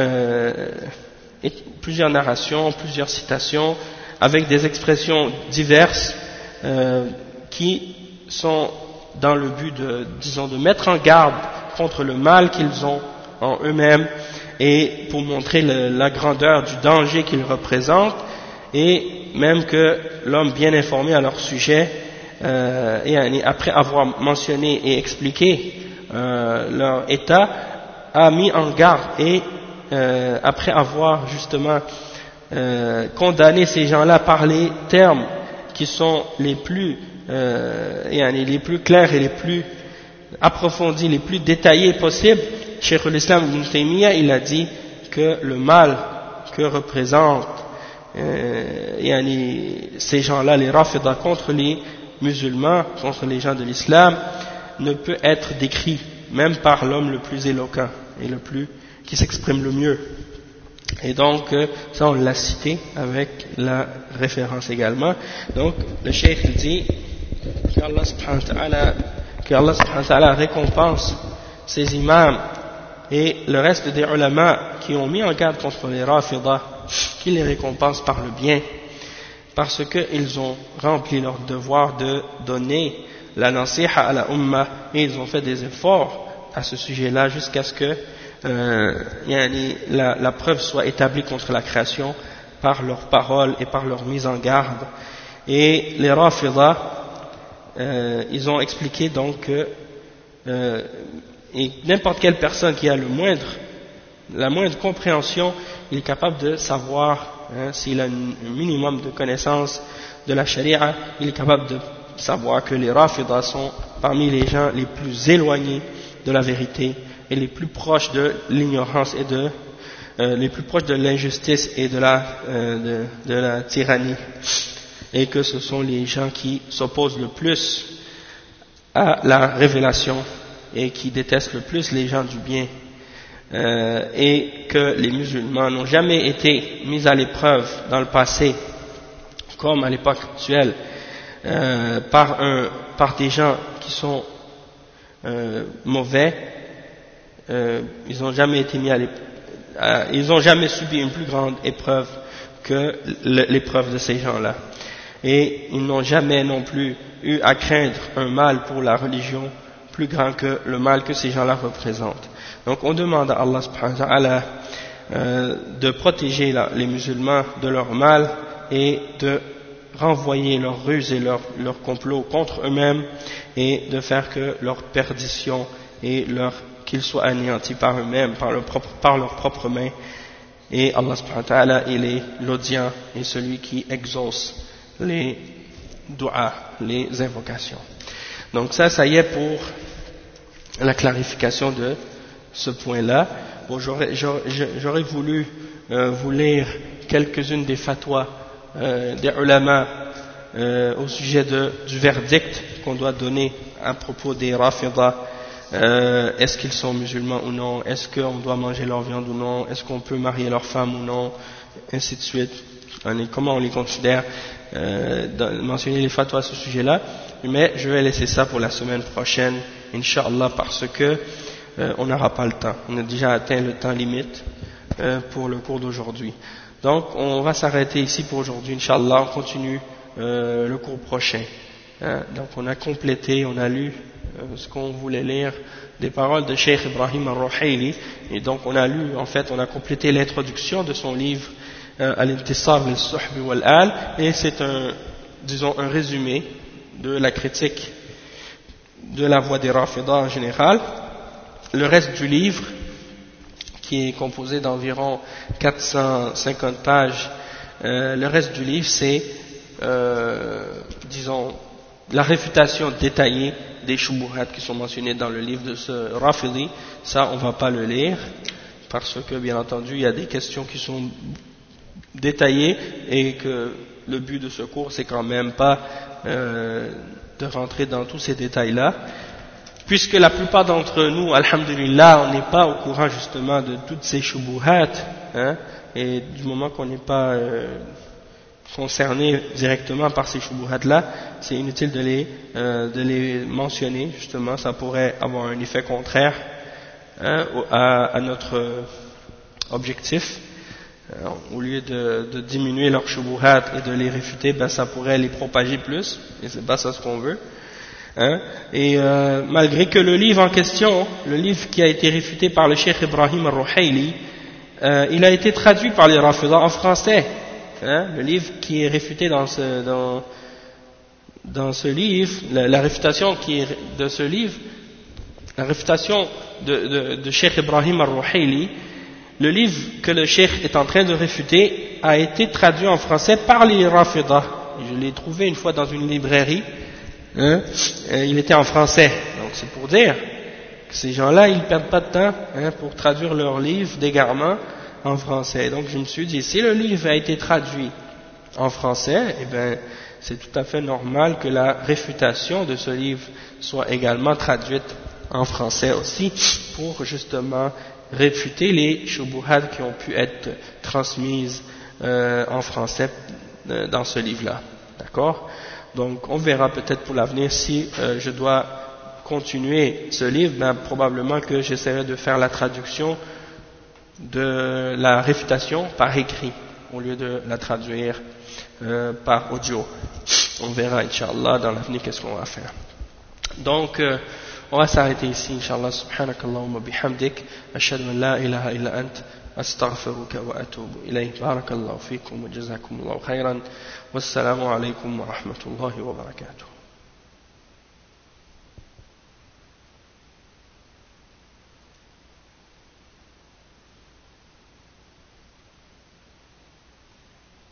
narrations, plusieurs citations avec des expressions diverses qui sont dans le but de mettre en garde contre le mal qu'ils ont en eux-mêmes et pour montrer la grandeur du danger qu'ils représentent, et même que l'homme bien informé à leur sujet, et après avoir mentionné et expliqué leur état, a mis en garde, et après avoir justement condamné ces gens-là par les termes qui sont les plus clairs et les plus approfondis, les plus détaillés possibles, Cheikh l'Islam Ibn Taymiyyah, il a dit que le mal que représentent ces gens-là, les Rafidah, contre les musulmans, contre les gens de l'islam, ne peut être décrit même par l'homme le plus éloquent et qui s'exprime le mieux. Et donc ça on l'a cité avec la référence également. Donc le cheikh dit qu'Allah subhanahu wa ta'ala récompense ces imams et le reste des ulama qui ont mis en garde contre les Rafidah, qui les récompense par le bien, parce qu'ils ont rempli leur devoir de donner la nasiha à la ummah, et ils ont fait des efforts à ce sujet-là jusqu'à ce que la preuve soit établie contre la création par leurs paroles et par leur mise en garde. Et les Rafidah, ils ont expliqué donc que et n'importe quelle personne qui a la moindre compréhension, il est capable de savoir, s'il a un minimum de connaissance de la charia, il est capable de savoir que les Rafidah sont parmi les gens les plus éloignés de la vérité et les plus proches de l'ignorance et les plus proches de l'injustice et de la tyrannie, et que ce sont les gens qui s'opposent le plus à la révélation et qui détestent le plus les gens du bien, et que les musulmans n'ont jamais été mis à l'épreuve dans le passé comme à l'époque actuelle par des gens qui sont mauvais. Ils n'ont jamais été mis ils n'ont jamais subi une plus grande épreuve que l'épreuve de ces gens-là, et ils n'ont jamais non plus eu à craindre un mal pour la religion plus grand que le mal que ces gens-là représentent. Donc on demande à Allah subhanahu wa ta'ala de protéger les musulmans de leur mal et de renvoyer leurs ruses et leurs complots contre eux-mêmes, et de faire que leur perdition et qu'ils soient anéantis par eux-mêmes, par leurs propres mains. Et Allah subhanahu wa ta'ala, il est l'audient et celui qui exauce les du'a, les invocations. Donc ça y est pour la clarification de ce point-là. Bon, j'aurais voulu vous lire quelques-unes des fatwas des ulama au sujet du verdict qu'on doit donner à propos des Rafidah. Est-ce qu'ils sont musulmans ou non, est-ce qu'on doit manger leur viande ou non, est-ce qu'on peut marier leur femme ou non, ainsi de suite, comment on les considère, mentionner les fatwas à ce sujet-là. Mais je vais laisser ça pour la semaine prochaine, Inch'Allah, parce que on n'aura pas le temps, on a déjà atteint le temps limite pour le cours d'aujourd'hui. Donc on va s'arrêter ici pour aujourd'hui, Inch'Allah, on continue le cours prochain. Donc on a complété, on a lu ce qu'on voulait lire des paroles de Cheikh Ibrahim al-Ruhaili, et donc on a complété l'introduction de son livre Al-Intisar lil-Suhb wal-Al, et c'est un résumé de la critique de la voie des Rafidah en général. Le reste du livre, qui est composé d'environ 450 pages, le reste du livre c'est la réfutation détaillée des shubuhat qui sont mentionnés dans le livre de ce Rafidi, ça on va pas le lire, parce que bien entendu il y a des questions qui sont détaillées et que le but de ce cours c'est quand même pas de rentrer dans tous ces détails là, puisque la plupart d'entre nous, alhamdulillah, on n'est pas au courant justement de toutes ces shubuhat, hein, et du moment qu'on n'est pas concerné directement par ces shubuhat là, c'est inutile de les mentionner, justement, ça pourrait avoir un effet contraire à notre objectif. Au lieu de diminuer leurs shubuhat et de les réfuter, ben ça pourrait les propager plus, et c'est pas ça ce qu'on veut. Hein? Et malgré que le livre en question, le livre qui a été réfuté par le Cheikh Ibrahim al-Ruhayli, il a été traduit par les Rafidah en français. Hein? Le livre qui est réfuté dans ce livre, la réfutation de ce livre, la réfutation de Cheikh Ibrahim al-Ruhayli, le livre que le Cheikh est en train de réfuter a été traduit en français par les Rafidah. Je l'ai trouvé une fois dans une librairie. Hein, il était en français, donc c'est pour dire que ces gens-là ils perdent pas de temps pour traduire leur livre d'égarement en français. Donc je me suis dit, si le livre a été traduit en français, eh ben c'est tout à fait normal que la réfutation de ce livre soit également traduite en français aussi, pour justement réfuter les shubuhat qui ont pu être transmises en français dans ce livre-là. D'accord ? Donc on verra peut-être pour l'avenir si je dois continuer ce livre, ben, probablement que j'essaierai de faire la traduction de la réfutation par écrit au lieu de la traduire par audio. On verra Inch'Allah dans l'avenir qu'est-ce qu'on va faire. Donc on va s'arrêter ici Inch'Allah. Subhanakallahumma bihamdik, ashhadu an la ilaha illa ant, أستغفرك وأتوب إليه. بارك الله فيكم وجزاكم الله خيرا والسلام عليكم ورحمة الله وبركاته.